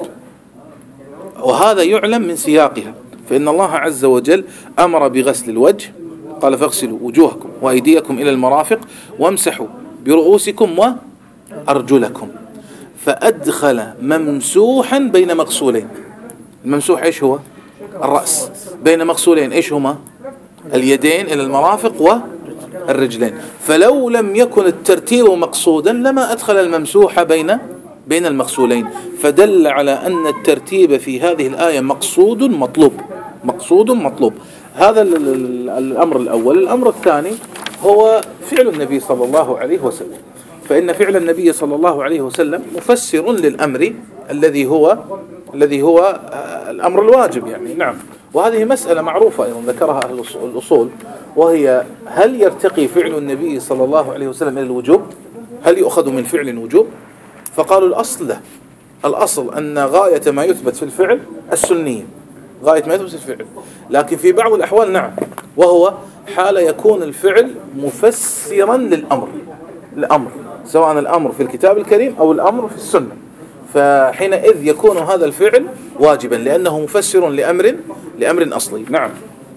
وهذا يعلم من سياقها، فإن الله عز وجل أمر بغسل الوجه، قال فاغسلوا وجوهكم وأيديكم إلى المرافق وامسحوا برؤوسكم وأرجلكم، فأدخل ممسوحا بين مغسولين. الممسوح إيش هو؟ الرأس. بين مغسولين إيش هما؟ اليدين إلى المرافق والرجلين. فلو لم يكن الترتيب مقصودا لما أدخل الممسوح بين بين المغسولين، فدل على أن الترتيب في هذه الآية مقصود مطلوب مقصود مطلوب. هذا الأمر الأول. الأمر الثاني هو فعل النبي صلى الله عليه وسلم، فإن فعل النبي صلى الله عليه وسلم مفسر للأمر الذي هو الذي هو الأمر الواجب، يعني نعم. وهذه مسألة معروفة أيضا ذكرها أهل الأصول، وهي هل يرتقي فعل النبي صلى الله عليه وسلم إلى الوجوب؟ هل يؤخذ من فعل وجوب؟ فقالوا الأصل له الأصل أن غاية ما يثبت في الفعل السنية، غاية ما يثبت في الفعل، لكن في بعض الأحوال نعم، وهو حال يكون الفعل مفسرا للأمر الأمر سواء الأمر في الكتاب الكريم أو الأمر في السنة، فحينئذ يكون هذا الفعل واجبا لأنه مفسر لأمر لأمر أصلي. نعم.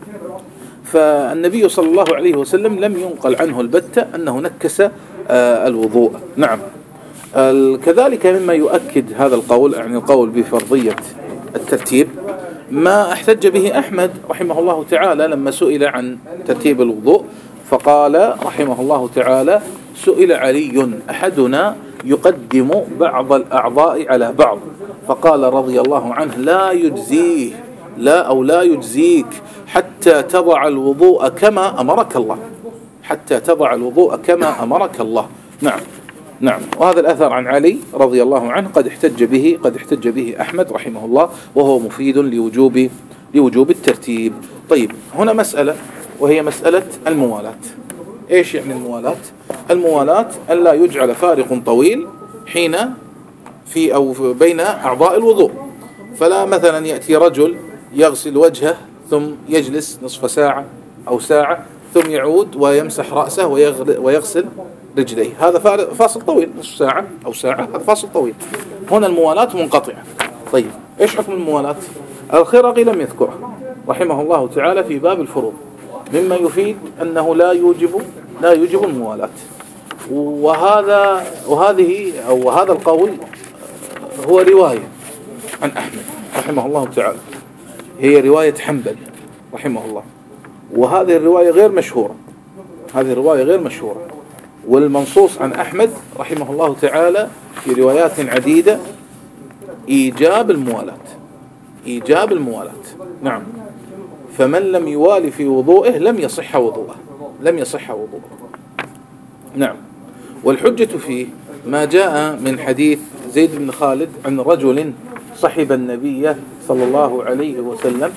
فالنبي صلى الله عليه وسلم لم ينقل عنه البتة أنه نكس الوضوء. نعم. كذلك مما يؤكد هذا القول، يعني القول بفرضية الترتيب، ما احتج به أحمد رحمه الله تعالى لما سئل عن ترتيب الوضوء، فقال رحمه الله تعالى سئل علي أحدنا يقدم بعض الأعضاء على بعض، فقال رضي الله عنه لا يجزيه لا أو لا يجزيك حتى تضع الوضوء كما أمرك الله حتى تضع الوضوء كما أمرك الله. نعم نعم. وهذا الأثر عن علي رضي الله عنه قد احتج به قد احتج به أحمد رحمه الله، وهو مفيد لوجوب لوجوب الترتيب. طيب، هنا مسألة وهي مسألة الموالاة. إيش يعني الموالاة؟ الموالاة أن لا يجعل فارق طويل حين في أو بين أعضاء الوضوء، فلا مثلا يأتي رجل يغسل وجهه ثم يجلس نصف ساعة أو ساعة ثم يعود ويمسح رأسه ويغسل رجليه، هذا فاصل طويل، نصف ساعة أو ساعة، هذا فاصل طويل. هنا الموالاة منقطعة. طيب، إيش حكم الموالاة؟ الخرقي لم يذكره رحمه الله تعالى في باب الفروض، مما يفيد أنه لا يوجب لا يوجب الموالاة. وهذا وهذه أو هذا القول هو رواية عن أحمد رحمه الله تعالى، هي رواية حنبل رحمه الله، وهذه الرواية غير مشهورة هذه الرواية غير مشهورة والمنصوص عن أحمد رحمه الله تعالى في روايات عديدة إيجاب الموالاة إيجاب الموالاة. نعم. فمن لم يوالي في وضوئه لم يصح وضوءه لم يصح وضوءه. نعم. والحجة فيه ما جاء من حديث زيد بن خالد عن رجل صحب النبي صلى الله عليه وسلم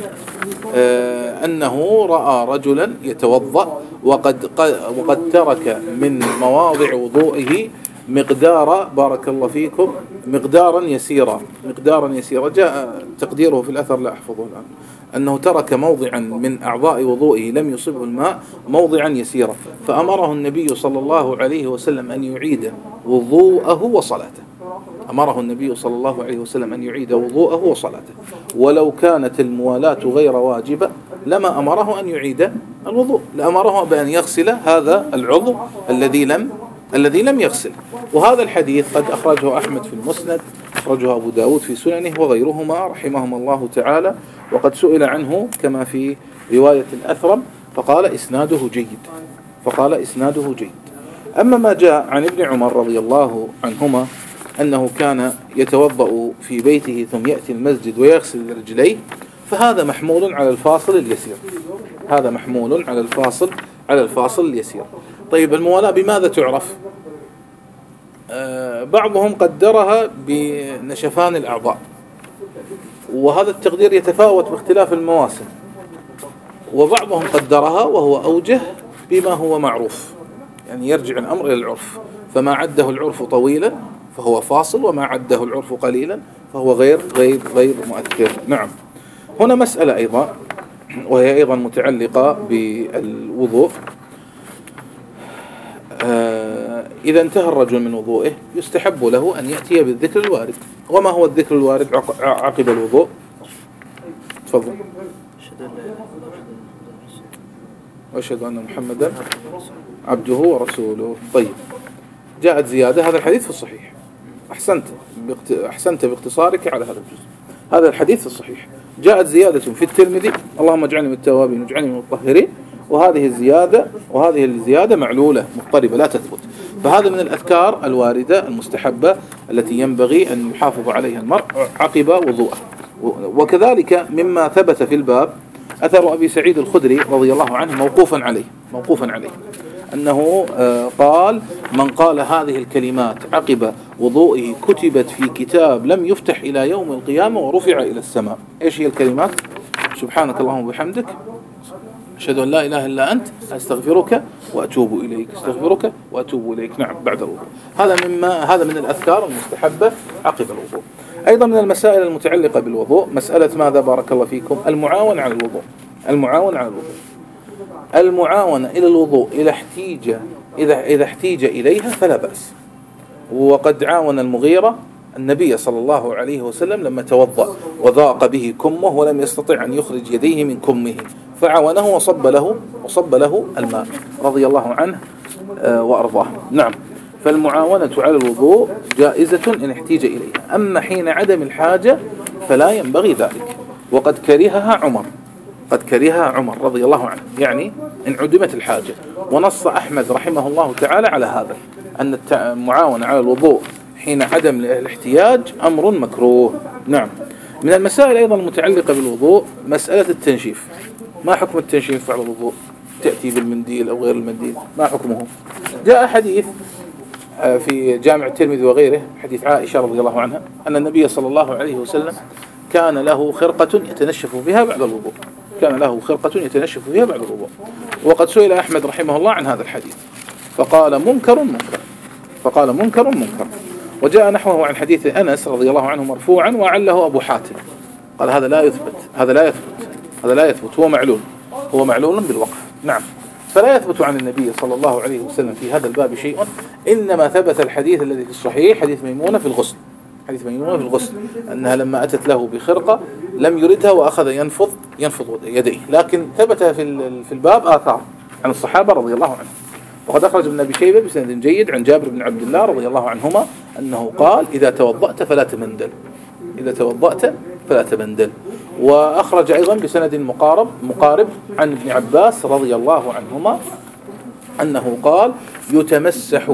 أنه رأى رجلا يتوضأ وقد, وقد ترك من مواضع وضوئه مقدار، بارك الله فيكم، مقدارا يسيرا مقدارا يسيرا جاء تقديره في الأثر لا أحفظه الآن، أنه ترك موضعا من أعضاء وضوئه لم يصبه الماء موضعا يسيرا، فأمره النبي صلى الله عليه وسلم أن يعيد وضوءه وصلاته. أمره النبي صلى الله عليه وسلم أن يعيد وضوءه وصلاته، ولو كانت الموالاة غير واجبة لما أمره أن يعيد الوضوء، لأمره بأن يغسل هذا العضو الذي لم الذي لم يغسل. وهذا الحديث قد أخرجه أحمد في المسند، أخرجه أبو داود في سننه وغيرهما رحمهم الله تعالى، وقد سئل عنه كما في رواية الأثرم فقال إسناده جيد فقال إسناده جيد. أما ما جاء عن ابن عمر رضي الله عنهما أنه كان يتوضأ في بيته ثم يأتي المسجد ويغسل رجليه، فهذا محمول على الفاصل اليسير هذا محمول على الفاصل على الفاصل اليسير. طيب الموالاة بماذا تعرف؟ آه بعضهم قدرها بنشفان الأعضاء، وهذا التقدير يتفاوت باختلاف المواسم، وبعضهم قدرها وهو أوجه بما هو معروف، يعني يرجع الأمر إلى العرف، فما عده العرف طويلا فهو فاصل، وما عده العرف قليلا فهو غير غير غير مؤثر. نعم. هنا مسألة أيضا وهي أيضا متعلقة بالوضوء. آه إذا انتهى الرجل من وضوئه يستحب له أن يأتي بالذكر الوارد. وما هو الذكر الوارد عقب الوضوء؟ تفضل. وأشهد أن محمدا عبده ورسوله. طيب، جاءت زيادة، هذا الحديث في الصحيح. أحسنت أحسنت باختصارك على هذا الجزء. هذا الحديث في الصحيح. جاءت زيادة في الترمذي: اللهم اجعلني من التوابين واجعلني من المطهرين، وهذه الزيادة وهذه الزيادة معلولة مضطربة لا تثبت. فهذا من الأذكار الواردة المستحبة التي ينبغي أن يحافظ عليها المرء عقب وضوءه. وكذلك مما ثبت في الباب أثر أبي سعيد الخدري رضي الله عنه موقوفا عليه موقوفا عليه أنه قال: من قال هذه الكلمات عقب وضوئه كتبت في كتاب لم يفتح إلى يوم القيامة ورفع إلى السماء. إيش هي الكلمات؟ سبحانك اللهم وبحمدك، أشهد أن لا إله إلا أنت، أستغفرك وأتوب إليك، أستغفرك وأتوب إليك. نعم، بعد الوضوء. هذا مما هذا من الأذكار المستحبة عقب الوضوء. أيضا من المسائل المتعلقة بالوضوء مسألة ماذا بارك الله فيكم؟ المعاون على الوضوء. المعاون على الوضوء المعاونة إلى الوضوء إذا احتيج إذا إذا احتيج إليها فلا بأس. وقد عاون المغيرة النبي صلى الله عليه وسلم لما توضأ وضاق به كمه ولم يستطع أن يخرج يديه من كمه، فعاونه وصب له وصب له الماء رضي الله عنه وأرضاه. نعم. فالمعاونة على الوضوء جائزة إن احتيج إليها، أما حين عدم الحاجة فلا ينبغي ذلك. وقد كرهها عمر قد كرهها عمر رضي الله عنه، يعني إن عدمت الحاجة. ونص أحمد رحمه الله تعالى على هذا، أن المعاونة على الوضوء حين عدم الاحتياج أمر مكروه. نعم. من المسائل أيضا المتعلقة بالوضوء مسألة التنشيف. ما حكم التنشيف على الوضوء؟ تأتي بالمنديل أو غير المنديل، ما حكمه؟ جاء حديث في جامع الترمذي وغيره، حديث عائشة رضي الله عنها، أن النبي صلى الله عليه وسلم كان له خرقة يتنشف بها بعد الوضوء كان له خرقة يتنشف بها بعد الوضوء. وقد سئل أحمد رحمه الله عن هذا الحديث فقال منكر منكر فقال منكر منكر وجاء نحوه عن حديث أنس رضي الله عنه مرفوعا وعله أبو حاتم، قال هذا لا يثبت هذا لا يثبت هذا لا يثبت هو معلول هو معلول بالوقف. نعم. فلا يثبت عن النبي صلى الله عليه وسلم في هذا الباب شيء، إنما ثبت الحديث الذي في الصحيح، حديث ميمونة في الغسل حديث ميمونة في الغسل أنها لما أتت له بخرقة لم يردها وأخذ ينفض ينفض يديه، لكن ثبت في في الباب آثار عن الصحابة رضي الله عنهم. وقد أخرج ابن أبي شيبة بسند جيد عن جابر بن عبد الله رضي الله عنهما أنه قال: إذا توضأت فلا تمندل إذا توضأت فلا تمندل. وأخرج أيضا بسند مقارب مقارب عن ابن عباس رضي الله عنهما أنه قال: يتمسح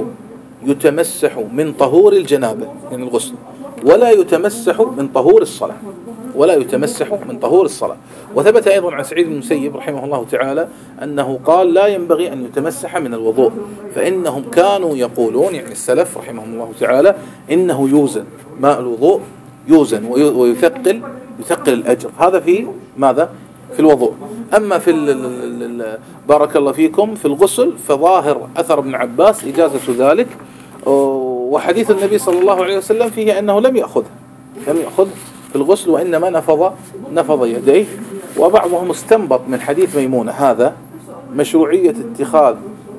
يتمسح من طهور الجنابة من الغسل، ولا يتمسح من طهور الصلاة ولا يتمسح من طهور الصلاة. وثبت أيضا عن سعيد بن المسيب رحمه الله تعالى أنه قال لا ينبغي أن يتمسح من الوضوء، فإنهم كانوا يقولون، يعني السلف رحمهم الله تعالى، إنه يوزن ماء الوضوء، يوزن ويثقل يثقل الأجر. هذا في ماذا؟ في الوضوء. أما في ال ال ال بارك الله فيكم في الغسل فظاهر أثر ابن عباس إجازة ذلك، وحديث النبي صلى الله عليه وسلم فيه أنه لم يأخذ لم يأخذ في الغسل، وإنما نفض نفض يديه. وبعضهم استنبط من حديث ميمونة هذا مشروعية اتخاذ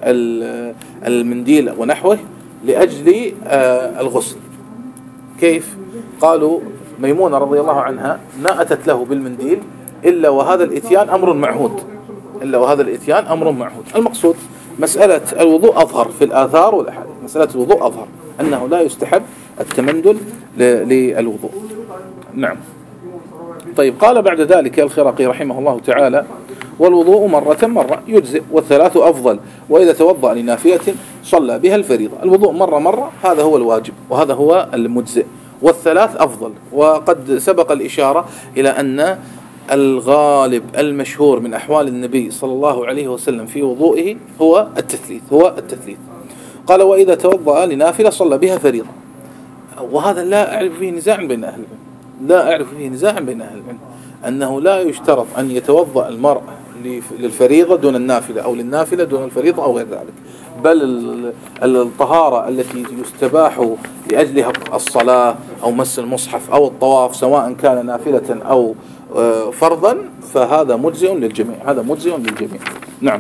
المنديل ونحوه لأجل الغسل. كيف؟ قالوا ميمونة رضي الله عنها ما أتت له بالمنديل إلا وهذا الإتيان أمر معهود إلا وهذا الإتيان أمر معهود. المقصود مسألة الوضوء أظهر في الآثار والأحاديث، مسألة الوضوء أظهر أنه لا يستحب التمندل للوضوء. نعم. طيب، قال بعد ذلك الخرقي رحمه الله تعالى: والوضوء مرة مرة يجزئ، والثلاث أفضل، وإذا توضأ لنافلة صلى بها الفريضة. الوضوء مرة مرة هذا هو الواجب وهذا هو المجزئ، والثلاث أفضل. وقد سبق الإشارة إلى أن الغالب المشهور من أحوال النبي صلى الله عليه وسلم في وضوئه هو التثليث هو التثليث قال: وإذا توضأ لنافلة صلى بها فريضة. وهذا لا أعرف فيه نزاع بين أهل العلم لا أعرف فيه نزاع بين أهل العلم أنه لا يشترط أن يتوضأ المرء للفريضة دون النافلة أو للنافلة دون الفريضة أو غير ذلك، بل الطهارة التي يستباح لأجلها الصلاة أو مس المصحف أو الطواف سواء كان نافلة أو فرضا فهذا مجزئ للجميع هذا مجزئ للجميع. نعم.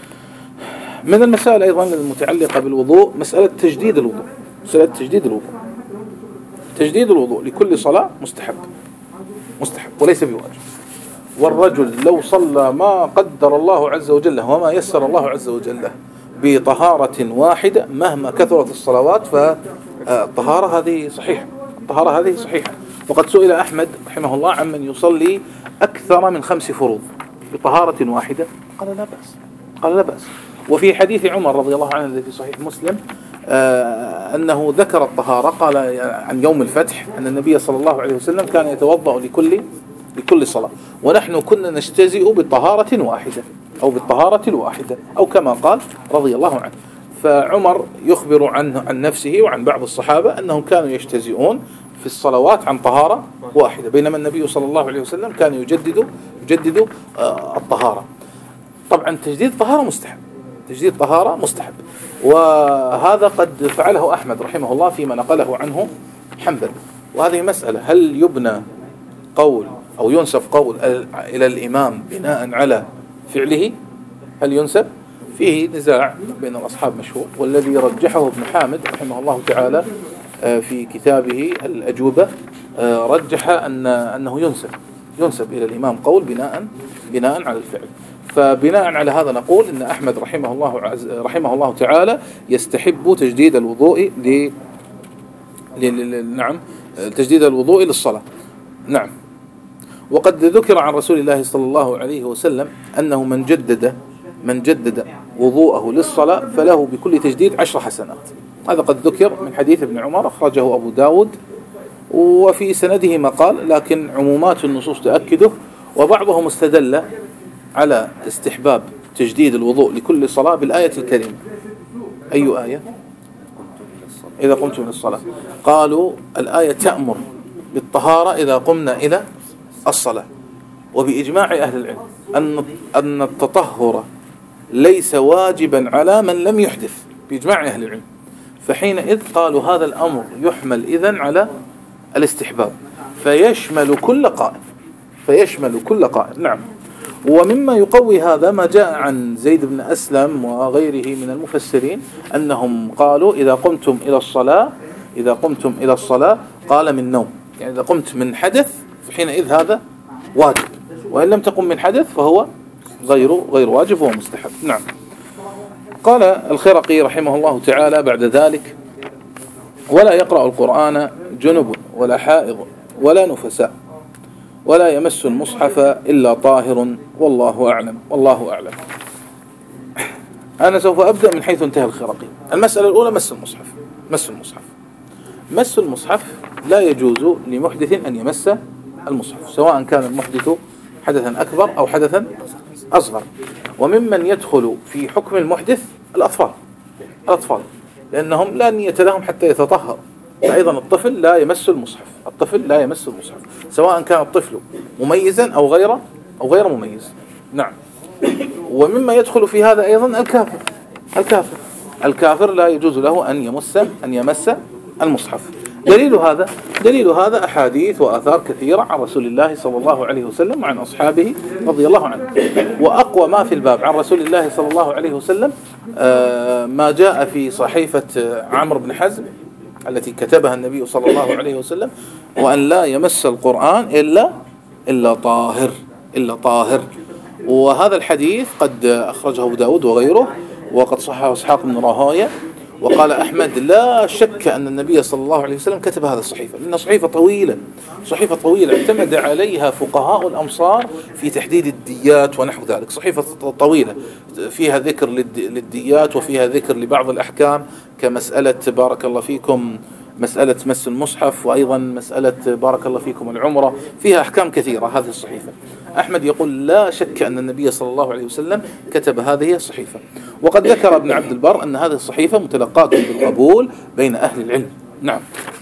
من المسائل أيضا المتعلقة بالوضوء مسألة تجديد الوضوء مسألة تجديد الوضوء تجديد الوضوء لكل صلاة مستحب مستحب وليس بواجب. والرجل لو صلى ما قدر الله عز وجل وما يسر الله عز وجل له بطهارة واحدة مهما كثرت الصلوات فالطهارة هذه صحيحة الطهارة هذه صحيحة. وقد سئل أحمد رحمه الله عمن يصلي أكثر من خمس فروض بطهارة واحدة، قال لا بأس قال لا بأس. وفي حديث عمر رضي الله عنه الذي في صحيح مسلم آه أنه ذكر الطهارة، قال عن يوم الفتح أن النبي صلى الله عليه وسلم كان يتوضأ لكل لكل صلاة، ونحن كنا نجتزئ بالطهارة واحدة أو بالطهارة الواحدة أو كما قال رضي الله عنه. فعمر يخبر عنه عن نفسه وعن بعض الصحابة أنهم كانوا يجتزئون في الصلوات عن طهارة واحدة، بينما النبي صلى الله عليه وسلم كان يجدد يجدد آه الطهارة. طبعا تجديد طهارة مستحب تجديد طهارة مستحب وهذا قد فعله أحمد رحمه الله فيما نقله عنه حنبل. وهذه مسألة هل يبنى قول أو ينسب قول إلى الإمام بناء على فعله؟ هل ينسب؟ فيه نزاع بين الأصحاب مشهور، والذي رجحه ابن حامد رحمه الله تعالى في كتابه الأجوبة رجح أن أنه ينسب ينسب إلى الإمام قول بناء بناء على الفعل. فبناء على هذا نقول إن أحمد رحمه الله عز رحمه الله تعالى يستحب تجديد الوضوء ل... ل... نعم تجديد الوضوء للصلاة. نعم. وقد ذكر عن رسول الله صلى الله عليه وسلم أنه من جدد من جدد وضوءه للصلاة فله بكل تجديد عشر حسنات. هذا قد ذكر من حديث ابن عمر أخرجه أبو داود وفي سنده مقال، لكن عمومات النصوص تأكده. وبعضهم استدل على استحباب تجديد الوضوء لكل صلاة بالآية الكريمة. أي آية؟ إذا قمتم من الصلاة. قالوا الآية تأمر بالطهارة إذا قمنا إلى الصلاة. وبإجماع أهل العلم أن أن التطهر ليس واجبا على من لم يحدث بإجماع أهل العلم، فحينئذ قالوا هذا الأمر يحمل إذن على الاستحباب فيشمل كل قائم فيشمل كل قائم. نعم. ومما يقوي هذا ما جاء عن زيد بن أسلم وغيره من المفسرين أنهم قالوا إذا قمتم إلى الصلاة إذا قمتم إلى الصلاة قال من نوم، يعني إذا قمت من حدث فحينئذ هذا واجب، وإن لم تقم من حدث فهو غير غير واجب وهو مستحب. نعم. قال الخرقي رحمه الله تعالى بعد ذلك: ولا يقرأ القرآن جنب ولا حائض ولا نفساء ولا يمس المصحف إلا طاهر والله أعلم والله أعلم. أنا سوف أبدأ من حيث انتهى الخرقي. المسألة الأولى مس المصحف مس المصحف مس المصحف لا يجوز لمحدث أن يمس المصحف، سواء كان المحدث حدثا أكبر أو حدثا أصغر. وممن يدخل في حكم المحدث الأطفال الأطفال لأنهم لا نية لهم حتى يتطهر، فأيضا الطفل لا يمس المصحف الطفل لا يمس المصحف سواء كان الطفل مميزا أو غير أو غير مميز. نعم. ومما يدخل في هذا أيضا الكافر الكافر الكافر لا يجوز له أن يمس أن يمس المصحف. دليل هذا دليل هذا أحاديث وآثار كثيرة عن رسول الله صلى الله عليه وسلم وعن أصحابه رضي الله عنهم. وأقوى ما في الباب عن رسول الله صلى الله عليه وسلم ما جاء في صحيفة عمرو بن حزم التي كتبها النبي صلى الله عليه وسلم، وأن لا يمس القرآن إلا إلا طاهر إلا طاهر. وهذا الحديث قد أخرجه أبو داود وغيره، وقد صححه إسحاق بن راهويه. وقال أحمد لا شك أن النبي صلى الله عليه وسلم كتب هذه الصحيفة، لأنها صحيفة طويلة صحيفة طويلة اعتمد عليها فقهاء الأمصار في تحديد الديات ونحو ذلك. صحيفة طويلة فيها ذكر للديات وفيها ذكر لبعض الأحكام كمسألة بارك الله فيكم مسألة مس المصحف، وأيضا مسألة بارك الله فيكم العمرة، فيها أحكام كثيرة هذه الصحيفة. أحمد يقول لا شك أن النبي صلى الله عليه وسلم كتب هذه الصحيفة. وقد ذكر ابن عبد البر أن هذه الصحيفة متلقاة بالقبول بين أهل العلم. نعم.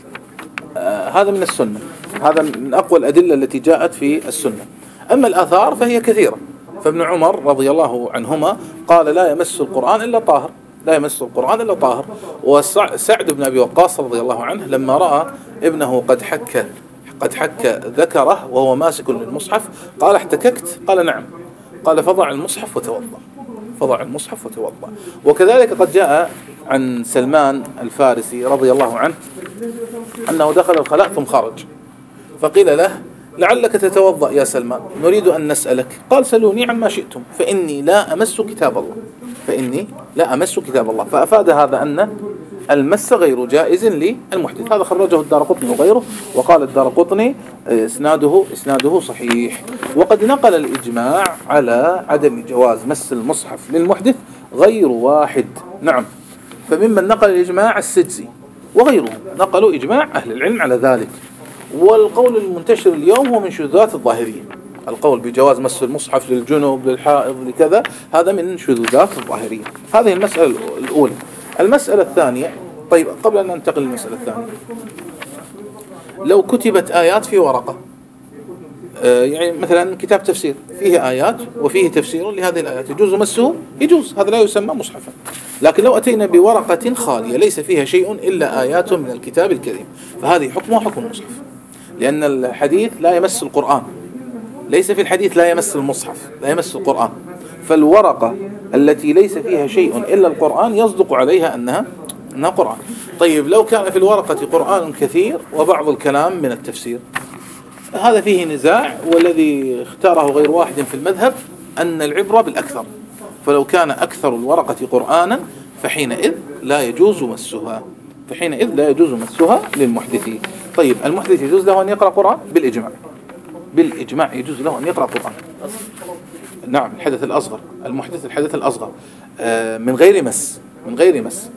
آه هذا من السنة، هذا من أقوى الأدلة التي جاءت في السنة. أما الآثار فهي كثيرة. فابن عمر رضي الله عنهما قال لا يمس القرآن إلا طاهر لا يمس القرآن إلا طاهر. وسعد بن أبي وقاص رضي الله عنه لما رأى ابنه قد حك قد حك ذكره وهو ماسك للمصحف قال احتككت؟ قال نعم. قال فضع المصحف وتوضأ فضع المصحف وتوضأ. وكذلك قد جاء عن سلمان الفارسي رضي الله عنه أنه دخل الخلاء ثم خرج، فقيل له لعلك تتوضأ يا سلمان، نريد أن نسألك. قال سلوني عما شئتم فإني لا أمس كتاب الله فإني لا أمس كتاب الله. فأفاد هذا أن المس غير جائز للمحدث. هذا خرجه الدارقطني وغيره، وقال الدارقطني إسناده إسناده صحيح. وقد نقل الإجماع على عدم جواز مس المصحف للمحدث غير واحد. نعم. فممن نقل الإجماع السدسي وغيره نقلوا إجماع أهل العلم على ذلك. والقول المنتشر اليوم هو من شذوذات الظاهرية، القول بجواز مس المصحف للجنوب للحائض لكذا، هذا من شذوذات الظاهرية. هذه المسألة الأولى. المسألة الثانية، طيب قبل أن ننتقل للمسألة الثانية، لو كتبت آيات في ورقة، آه يعني مثلا كتاب تفسير فيه آيات وفيه تفسير لهذه الآيات، يجوز مسه؟ يجوز، هذا لا يسمى مصحفا. لكن لو أتينا بورقة خالية ليس فيها شيء إلا آيات من الكتاب الكريم، فهذه حكمها حكم المصحف، لأن الحديث لا يمس القرآن، ليس في الحديث لا يمس المصحف، لا يمس القرآن. فالورقة التي ليس فيها شيء إلا القرآن يصدق عليها أنها أنها قرآن. طيب لو كان في الورقة قرآن كثير وبعض الكلام من التفسير، هذا فيه نزاع، والذي اختاره غير واحد في المذهب أن العبرة بالأكثر، فلو كان أكثر الورقة قرآنا فحينئذ لا يجوز مسها فحينئذ لا يجوز مسها للمحدث. طيب المحدث يجوز له أن يقرأ قرآن بالإجماع بالإجماع يجوز له أن يقرأ قرآن. نعم. الحدث الأصغر، المحدث الحدث الأصغر من غير مس من غير مس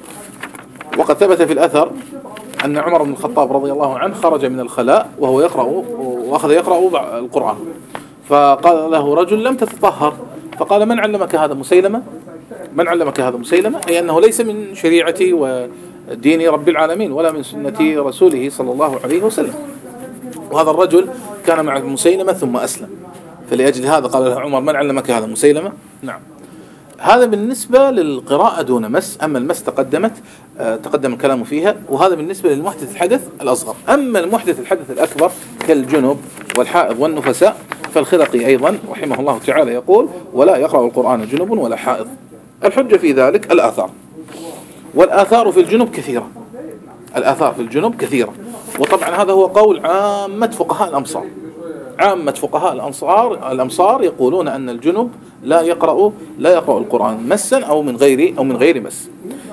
وقد ثبت في الأثر أن عمر بن الخطاب رضي الله عنه خرج من الخلاء وهو يقرأ وأخذ يقرأ القرآن، فقال له رجل لم تتطهر، فقال من علمك هذا؟ مسيلمة. من علمك هذا؟ مسيلمة، أي أنه ليس من شريعتي ودين رب العالمين ولا من سنة رسوله صلى الله عليه وسلم. وهذا الرجل كان مع مسيلمة ثم أسلم، فلأجل هذا قال له عمر من علمك هذا؟ مسيلمة. نعم. هذا بالنسبة للقراءة دون مس. أما المس تقدمت آه تقدم الكلام فيها، وهذا بالنسبة للمحدث الحدث الأصغر. أما المحدث الحدث الأكبر كالجنوب والحائض والنفساء، فالخرقي أيضا رحمه الله تعالى يقول ولا يقرأ القرآن جنوب ولا حائض. الحجة في ذلك الآثار، والآثار في الجنوب كثيرة الآثار في الجنوب كثيرة وطبعا هذا هو قول عامة فقهاء الأمصار. عامة فقهاء الأمصار الأمصار يقولون أن الجنوب لا يقرأ لا يقرأ القرآن مسا أو من غير أو من غير مس.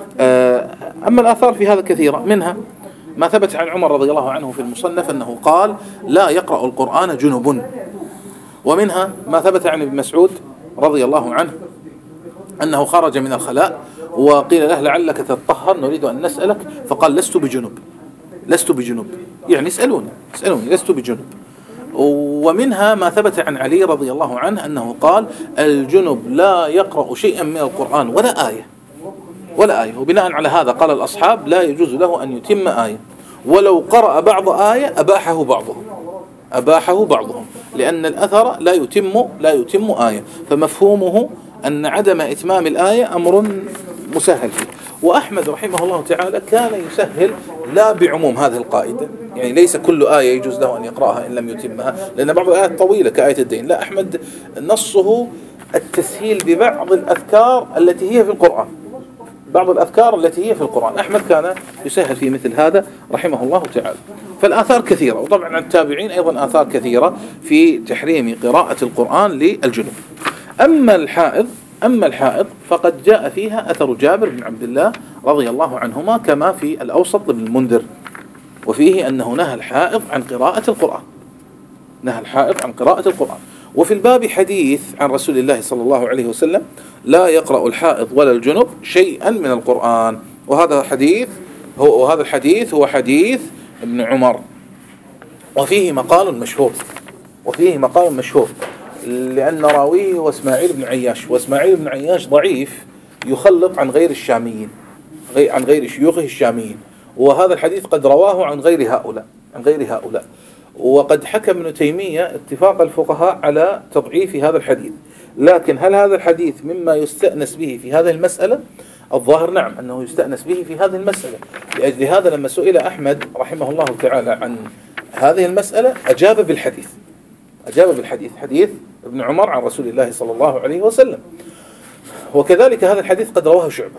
أما الآثار في هذا كثيرة، منها ما ثبت عن عمر رضي الله عنه في المصنف أنه قال لا يقرأ القرآن جنوب، ومنها ما ثبت عن ابن مسعود رضي الله عنه أنه خرج من الخلاء وقيل له لعلك تتطهر نريد أن نسألك، فقال لست بجنوب لست بجنوب يعني اسألوني اسألوني لست بجنوب. ومنها ما ثبت عن علي رضي الله عنه أنه قال الجنب لا يقرأ شيئا من القرآن ولا آية ولا آية، وبناء على هذا قال الأصحاب لا يجوز له أن يتم آية، ولو قرأ بعض آية أباحه بعضهم أباحه بعضهم لأن الأثر لا يتم لا يتم آية، فمفهومه أن عدم إتمام الآية أمر مسهل فيه. وأحمد رحمه الله تعالى كان يسهل لا بعموم هذه القاعدة، يعني ليس كل آية يجوز له أن يقرأها إن لم يتمها، لأن بعض الآيات طويلة كآية الدين. لا، أحمد نصه التسهيل ببعض الأذكار التي هي في القرآن، بعض الأذكار التي هي في القرآن أحمد كان يسهل في مثل هذا رحمه الله تعالى. فالآثار كثيرة، وطبعا عن التابعين أيضا آثار كثيرة في تحريم قراءة القرآن للجنوب. أما الحائض أما الحائض فقد جاء فيها أثر جابر بن عبد الله رضي الله عنهما كما في الأوسط بن المنذر، وفيه أنه نهى الحائض عن قراءة القرآن نهى الحائض عن قراءة القرآن. وفي الباب حديث عن رسول الله صلى الله عليه وسلم لا يقرأ الحائض ولا الجنب شيئا من القرآن، وهذا حديث هو وهذا الحديث هو حديث ابن عمر، وفيه مقال مشهور وفيه مقال مشهور لأن راويه هو إسماعيل بن عياش، وإسماعيل بن عياش ضعيف يخلط عن غير الشاميين عن غير شيوخه الشاميين، وهذا الحديث قد رواه عن غير هؤلاء عن غير هؤلاء وقد حكى ابن تيمية اتفاق الفقهاء على تضعيف هذا الحديث. لكن هل هذا الحديث مما يستأنس به في هذه المسألة؟ الظاهر نعم أنه يستأنس به في هذه المسألة. لأجل هذا لما سئل أحمد رحمه الله تعالى عن هذه المسألة أجاب بالحديث أجاب بالحديث حديث ابن عمر عن رسول الله صلى الله عليه وسلم. وكذلك هذا الحديث قد رواه شعبة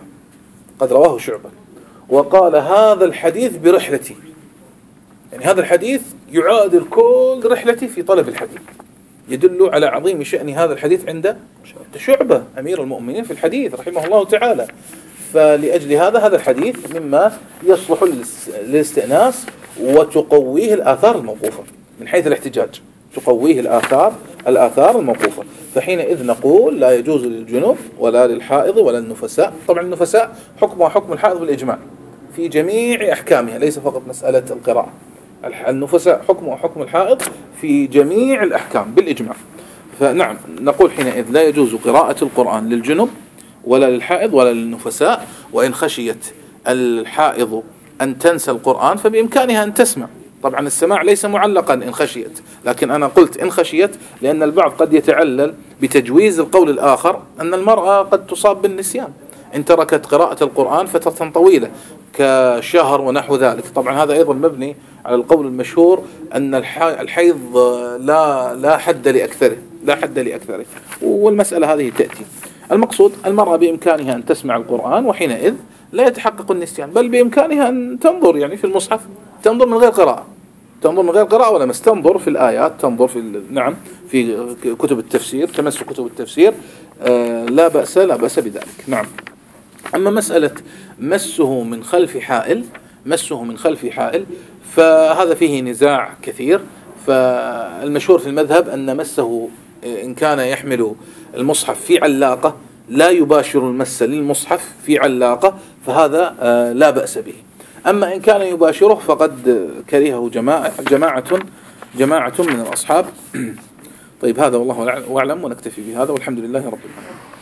قد رواه شعبة وقال هذا الحديث برحلتي، يعني هذا الحديث يعادل كل رحلتي في طلب الحديث، يدل على عظيم شأن هذا الحديث عند شعبة أمير المؤمنين في الحديث رحمه الله تعالى. فلأجل هذا هذا الحديث مما يصلح للاستئناس، وتقويه الآثار الموقوفة من حيث الاحتجاج، تقويه الآثار الآثار الموقوفة. فحينئذ نقول لا يجوز للجنوب ولا للحائض ولا النفساء. طبعا النفساء حكمها حكم الحائض بالإجماع في جميع أحكامها، ليس فقط مسألة القراءة. النفساء حكمها حكم الحائض في جميع الأحكام بالإجماع. فنعم نقول حينئذ لا يجوز قراءة القرآن للجنوب ولا للحائض ولا للنفساء. وإن خشيت الحائض أن تنسى القرآن فبإمكانها أن تسمع. طبعا السماع ليس معلقا إن خشيت، لكن أنا قلت إن خشيت لأن البعض قد يتعلل بتجويز القول الآخر أن المرأة قد تصاب بالنسيان إن تركت قراءة القرآن فترة طويلة كشهر ونحو ذلك. طبعا هذا أيضا مبني على القول المشهور أن الحيض لا لا حد لأكثره لا حد لأكثره والمسألة هذه تأتي. المقصود المرأة بإمكانها أن تسمع القرآن، وحينئذ لا يتحقق النسيان، بل بإمكانها أن تنظر يعني في المصحف، تنظر من غير قراءة تنظر من غير قراءة ولا مس، تنظر في الآيات، تنظر في نعم في كتب التفسير، تمس كتب التفسير، آه لا بأس لا بأس بذلك. نعم. أما مسألة مسه من خلف حائل مسه من خلف حائل فهذا فيه نزاع كثير. فالمشهور في المذهب أن مسه إن كان يحمل المصحف في علاقة لا يباشر المس للمصحف في علاقة فهذا آه لا بأس به. أما إن كان يباشره فقد كرهه جماعة جماعة جماعة من الأصحاب. طيب هذا والله أعلم، ونكتفي بهذا والحمد لله رب العالمين.